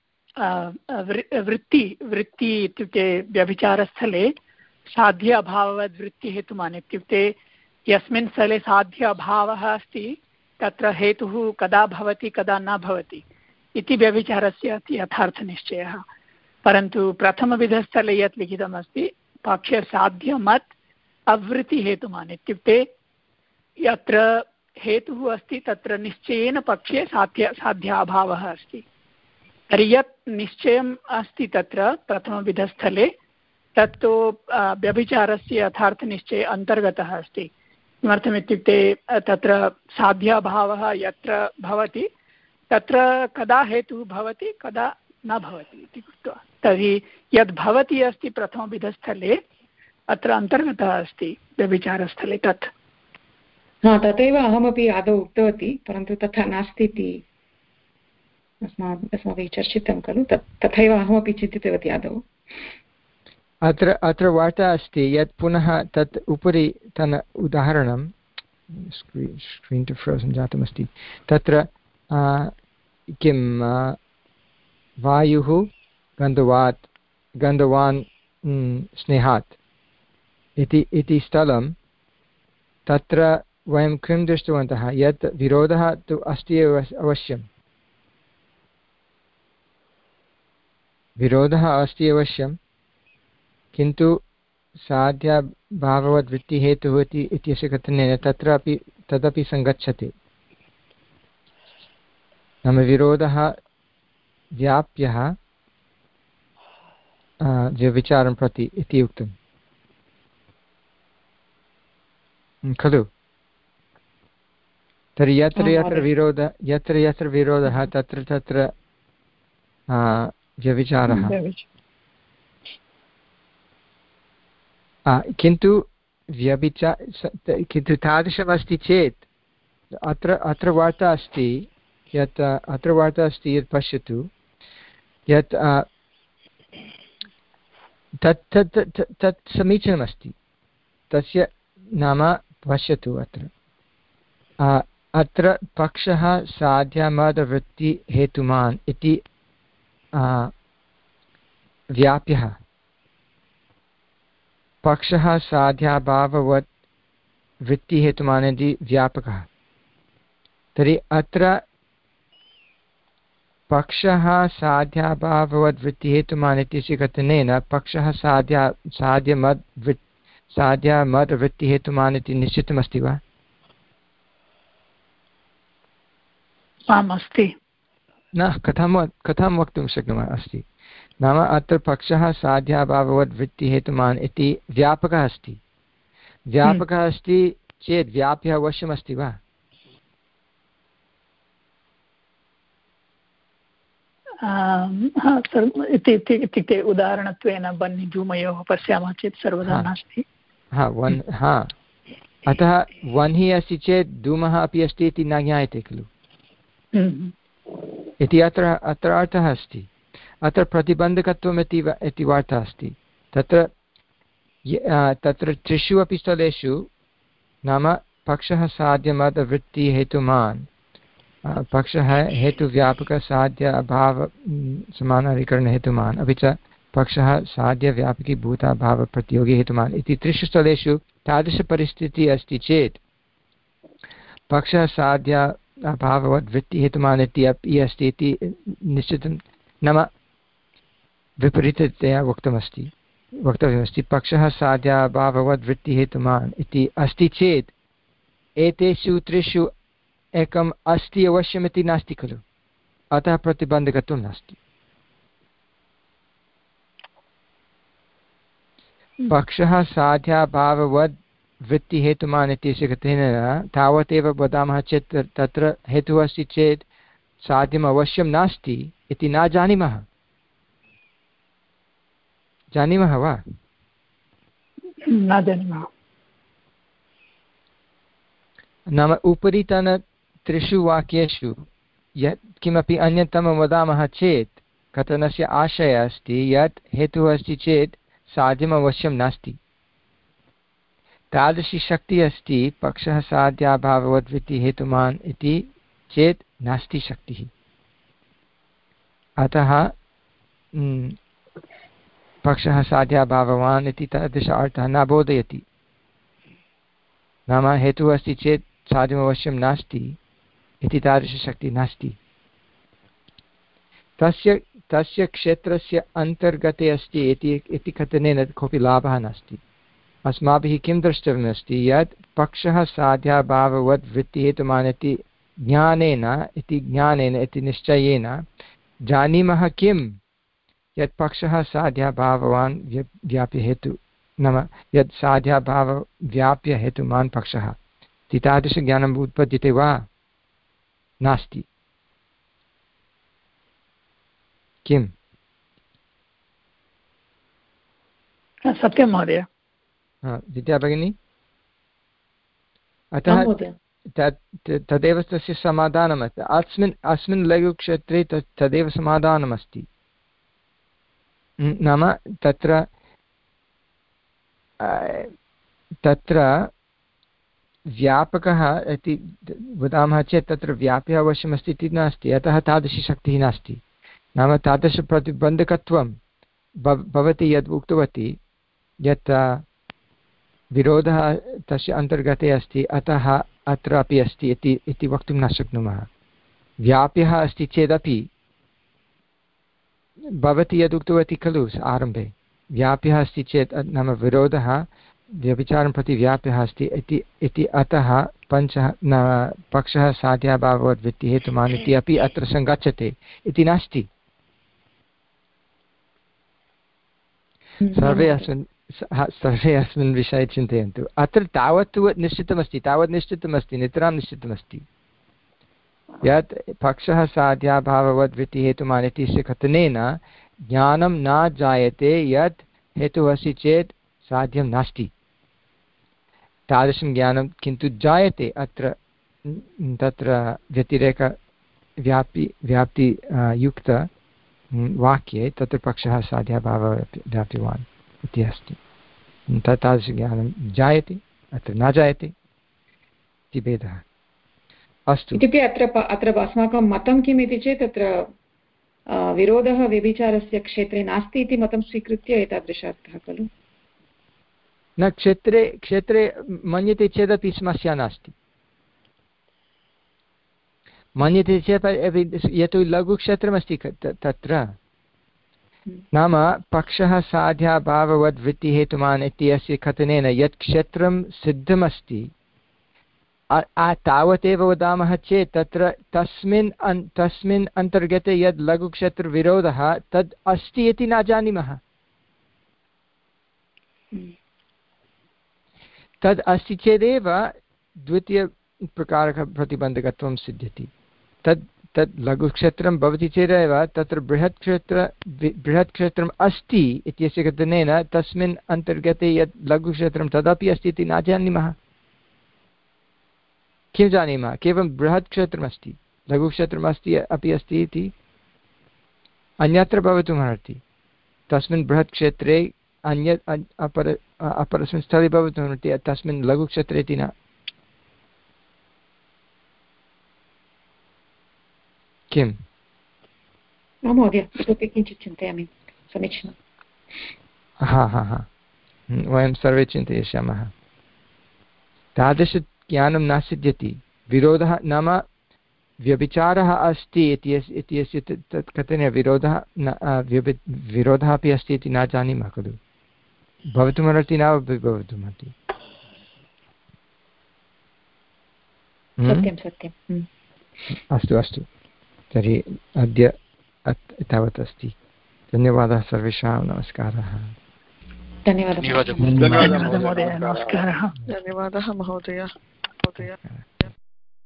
वृत्ति वृत्ति इत्युक्ते व्यभिचारस्थले साध्य अभाववद् वृत्तिहेतुमान् इत्युक्ते यस्मिन् स्थले साध्य अभावः अस्ति तत्र हेतुः कदा भवति कदा न भवति इति व्यभिचारस्य अति यथार्थनिश्चयः। परन्तु प्रथमविधस्थले यत् लिखितमस्ति पक्षे साध्यमत् अवृत्तिहेतुमान् इत्युक्ते यत्र हेतुः अस्ति तत्र निश्चयेन पक्षे साध्य साध्याभावः अस्ति। तर्हि यत् निश्चयम् अस्ति तत्र प्रथमविधस्थले तत्तु व्यभिचारस्य यथार्थनिश्चये अन्तर्गतः अस्ति। किमर्थमित्युक्ते तत्र साध्याभावः यत्र भवति तत्र कदा हेतुः भवति कदा न भवति इति कृत्वा तर्हि यद् भवति अस्ति प्रथमविधस्थले अत्र अन्तर्गतः अस्ति व्यभिचारस्थले तत्। हा तथैव अहमपि आदौ उक्तवती परन्तु तथा नास्ति इति अस्माभिः अस्माभिः चर्चितं खलु तत् तथैव अहमपि चिन्तितवती आदौ। अत्र अत्र वार्ता अस्ति यत् पुनः तत् उपरि तन उदाहरणं स्क्रीन् टु फ्रोज़न् जातमस्ति तत्र किं वायुः गन्धवात् गन्धवान् स्नेहात् इति इति स्थलं तत्र वयं किं दृष्टवन्तः यत् विरोधः तु अस्ति एव अवश्यं विरोधः अस्ति अवश्यं किन्तु साध्याभाववद् वृत्तिहेतुः इति इत्यस्य कथनेन तत्रापि तदपि सङ्गच्छति। नाम विरोधः व्याप्यः विचारं प्रति इति उक्तं खलु। तर्हि यत्र यत्र विरोध यत्र यत्र विरोधः तत्र तत्र व्यभिचारः। किन्तु व्यभिचा किन्तु तादृशमस्ति चेत् अत्र अत्र वार्ता अस्ति यत् अत्र वार्ता अस्ति यत् पश्यतु यत् तत् तत् तत् समीचीनमस्ति तस्य नाम पश्यतु अत्र अत्र पक्षः साध्यमदवृत्तिहेतुमान् इति व्याप्यः पक्षः साध्याभाववत् वृत्तिहेतुमान् इति व्यापकः। तर्हि अत्र पक्षः साध्याभाववद् वृत्तिहेतुमान् इत्यस्य कथनेन पक्षः साध्या साध्यमद् वृत् साध्यमद् वृत्तिहेतुमान् इति निश्चितमस्ति वा? आम् अस्ति। न कथं कथं वक्तुं शक्नुमः अस्ति नाम अत्र पक्षः साध्याभाववद् वृत्तिहेतुमान् इति व्यापकः अस्ति व्यापकः अस्ति चेत् व्याप्यः अवश्यमस्ति वा? इत्युक्ते उदाहरणत्वेन वह्निधूमयोः पश्यामः चेत् सर्वदा नास्ति। हा वन् हा अतः वह्निः अस्ति चेत् धूमः अपि अस्ति इति न ज्ञायते खलु इति अत्र अत्र अर्थः अस्ति। अत्र प्रतिबन्धकत्वम् इति इति वार्ता अस्ति तत्र तत्र त्रिषु अपि स्थलेषु नाम पक्षः साध्यमदवृत्तिहेतुमान् पक्षः हेतुव्यापकसाध्य अभाव समानाधिकरणहेतुमान् अपि च पक्षः साध्यव्यापकीभूताभावप्रतियोगिहेतुमान् इति त्रिषु स्थलेषु तादृशपरिस्थितिः अस्ति चेत् पक्षः साध्य अभाववद् वृत्तिहेतुमान् इति अपि अस्ति इति निश्चितं नाम विपरीततया उक्तमस्ति वक्तव्यमस्ति पक्षः साध्याभाववद् वृत्तिहेतुमान् इति अस्ति चेत् एतेषु त्रिषु एकम् अस्ति अवश्यमिति नास्ति खलु, अतः प्रतिबन्धकत्वं नास्ति। पक्षः साध्याभाववद् वृत्तिहेतुमान् इत्यस्य कथनेन तावदेव वदामः चेत् तत्र हेतुः अस्ति चेत् साध्यम् अवश्यं नास्ति इति न जानीमः। जानीमः वा? न जानीमः। नाम उपरितन त्रिषु वाक्येषु यत् किमपि अन्यतमं वदामः चेत् कथनस्य आशयः अस्ति यत् हेतुः अस्ति चेत् साध्यम् अवश्यं नास्ति। तादृशी शक्तिः अस्ति पक्षः साध्याभाववद्वृत्तिहेतुमान् इति चेत् नास्ति शक्तिः। अतः पक्षः साध्याभाववान् इति तादृश अर्थः न बोधयति। नाम हेतुः अस्ति चेत् साध्यम् अवश्यं नास्ति इति तादृशशक्तिः नास्ति। तस्य तस्य क्षेत्रस्य अन्तर्गते अस्ति इति इति कथनेन कोऽपि लाभः नास्ति। अस्माभिः किं द्रष्टव्यमस्ति यत् पक्षः साध्याभाववद् वृत्तिहेतुमान् इति ज्ञानेन इति ज्ञानेन इति निश्चयेन जानीमः किं यत् पक्षः साध्याभाववान् व्याप्यहेतु नाम यत् साध्याभावव्याप्यहेतुमान् पक्षः इति तादृशज्ञानम् उत्पद्यते वा? नास्ति। किम्? सत्यं महोदय। विद्या भगिनी, अतः तदेव तस्य समाधानम् अस्ति। अस्मिन् अस्मिन् लघुक्षेत्रे तत् तदेव समाधानमस्ति। नाम तत्र तत्र व्यापकः इति वदामः चेत् तत्र व्याप्यः अवश्यमस्ति इति नास्ति। अतः तादृशी शक्तिः नास्ति। नाम तादृशप्रतिबन्धकत्वं भवती यद् उक्तवती यत् विरोधः तस्य अन्तर्गते अस्ति अतः अत्र अपि अस्ति इति इति वक्तुं न शक्नुमः। व्याप्यः अस्ति चेदपि भवती यद् उक्तवती खलु आरम्भे, व्याप्यः अस्ति चेत् नाम विरोधः व्यभिचारं प्रति व्याप्यः अस्ति इति इति अतः पञ्चः न पक्षः साध्याभाववद् वृत्तिहेतुमान् इति अपि अत्र सङ्गच्छते इति नास्ति। सर्वे अस्मिन् सर्वे अस्मिन् विषये चिन्तयन्तु। अत्र तावत् निश्चितमस्ति तावत् निश्चितमस्ति नितरां निश्चितमस्ति यत् पक्षः साध्याभाववद् वृत्तिहेतुमान् इत्यस्य कथनेन ज्ञानं न जायते यत् हेतुः अस्ति चेत् साध्यं नास्ति। तादृशं ज्ञानं किन्तु जायते अत्र तत्र व्यतिरेकव्याप्ति व्याप्ति युक्त वाक्ये तत्र पक्षः साध्याभावव्याप्यवान् इति अस्ति। तत् तादृशज्ञानं जायते अत्र न जायते इति भेदः। अस्तु। इत्युक्ते अत्र अत्र अस्माकं मतं किम् इति चेत् तत्र विरोधः व्यभिचारस्य क्षेत्रे नास्ति इति मतं स्वीकृत्य एतादृशार्थः खलु? न, क्षेत्रे क्षेत्रे मन्यते चेदपि समस्या नास्ति। मन्यते चेत् यतो लघुक्षेत्रमस्ति तत्र नाम पक्षः साध्याभाववद् वृत्तिहेतुमान् इत्यस्य कथनेन यत् क्षेत्रं सिद्धमस्ति तावदेव वदामः चेत् तत्र तस्मिन् तस्मिन् अन्तर्गते यद् लघुक्षेत्रविरोधः तद् अस्ति इति न जानीमः। तद् अस्ति चेदेव द्वितीयप्रकारकः प्रतिबन्धकत्वं सिद्ध्यति। तद् तद् लघुक्षेत्रं भवति चेदेव तत्र बृहत् क्षेत्र बृहत् क्षेत्रम् अस्ति इत्यस्य कथनेन तस्मिन् अन्तर्गते यत् लघुक्षेत्रं तदपि अस्ति इति न जानीमः। किं जानीमः? केवलं बृहत् क्षेत्रमस्ति, लघुक्षेत्रमस्ति अपि अस्ति इति अन्यत्र भवितुमर्हति। तस्मिन् बृहत् क्षेत्रे अन्यत् अपर अपरस्मिन् स्थले भवितुमर्हति, तस्मिन् लघुक्षेत्रे इति न। किम्? महोदय इतोपि किञ्चित् चिन्तयामि। समीचीनं। हा हा हा वयं सर्वे चिन्तयिष्यामः। तादृशज्ञानं न सिद्ध्यति। विरोधः नाम व्यभिचारः अस्ति इत्यस्य तत् कथनेन विरोधः न विरोधः अपि अस्ति इति न जानीमः खलु। भवितुमर्हति न भवितुमर्हति। सत्यं सत्यम् अस्तु अस्तु तर्हि अद्य तावत् अस्ति धन्यवादः सर्वेषां नमस्कारः धन्यवादः धन्यवादः महोदय नमस्कारः धन्यवादः महोदय महोदय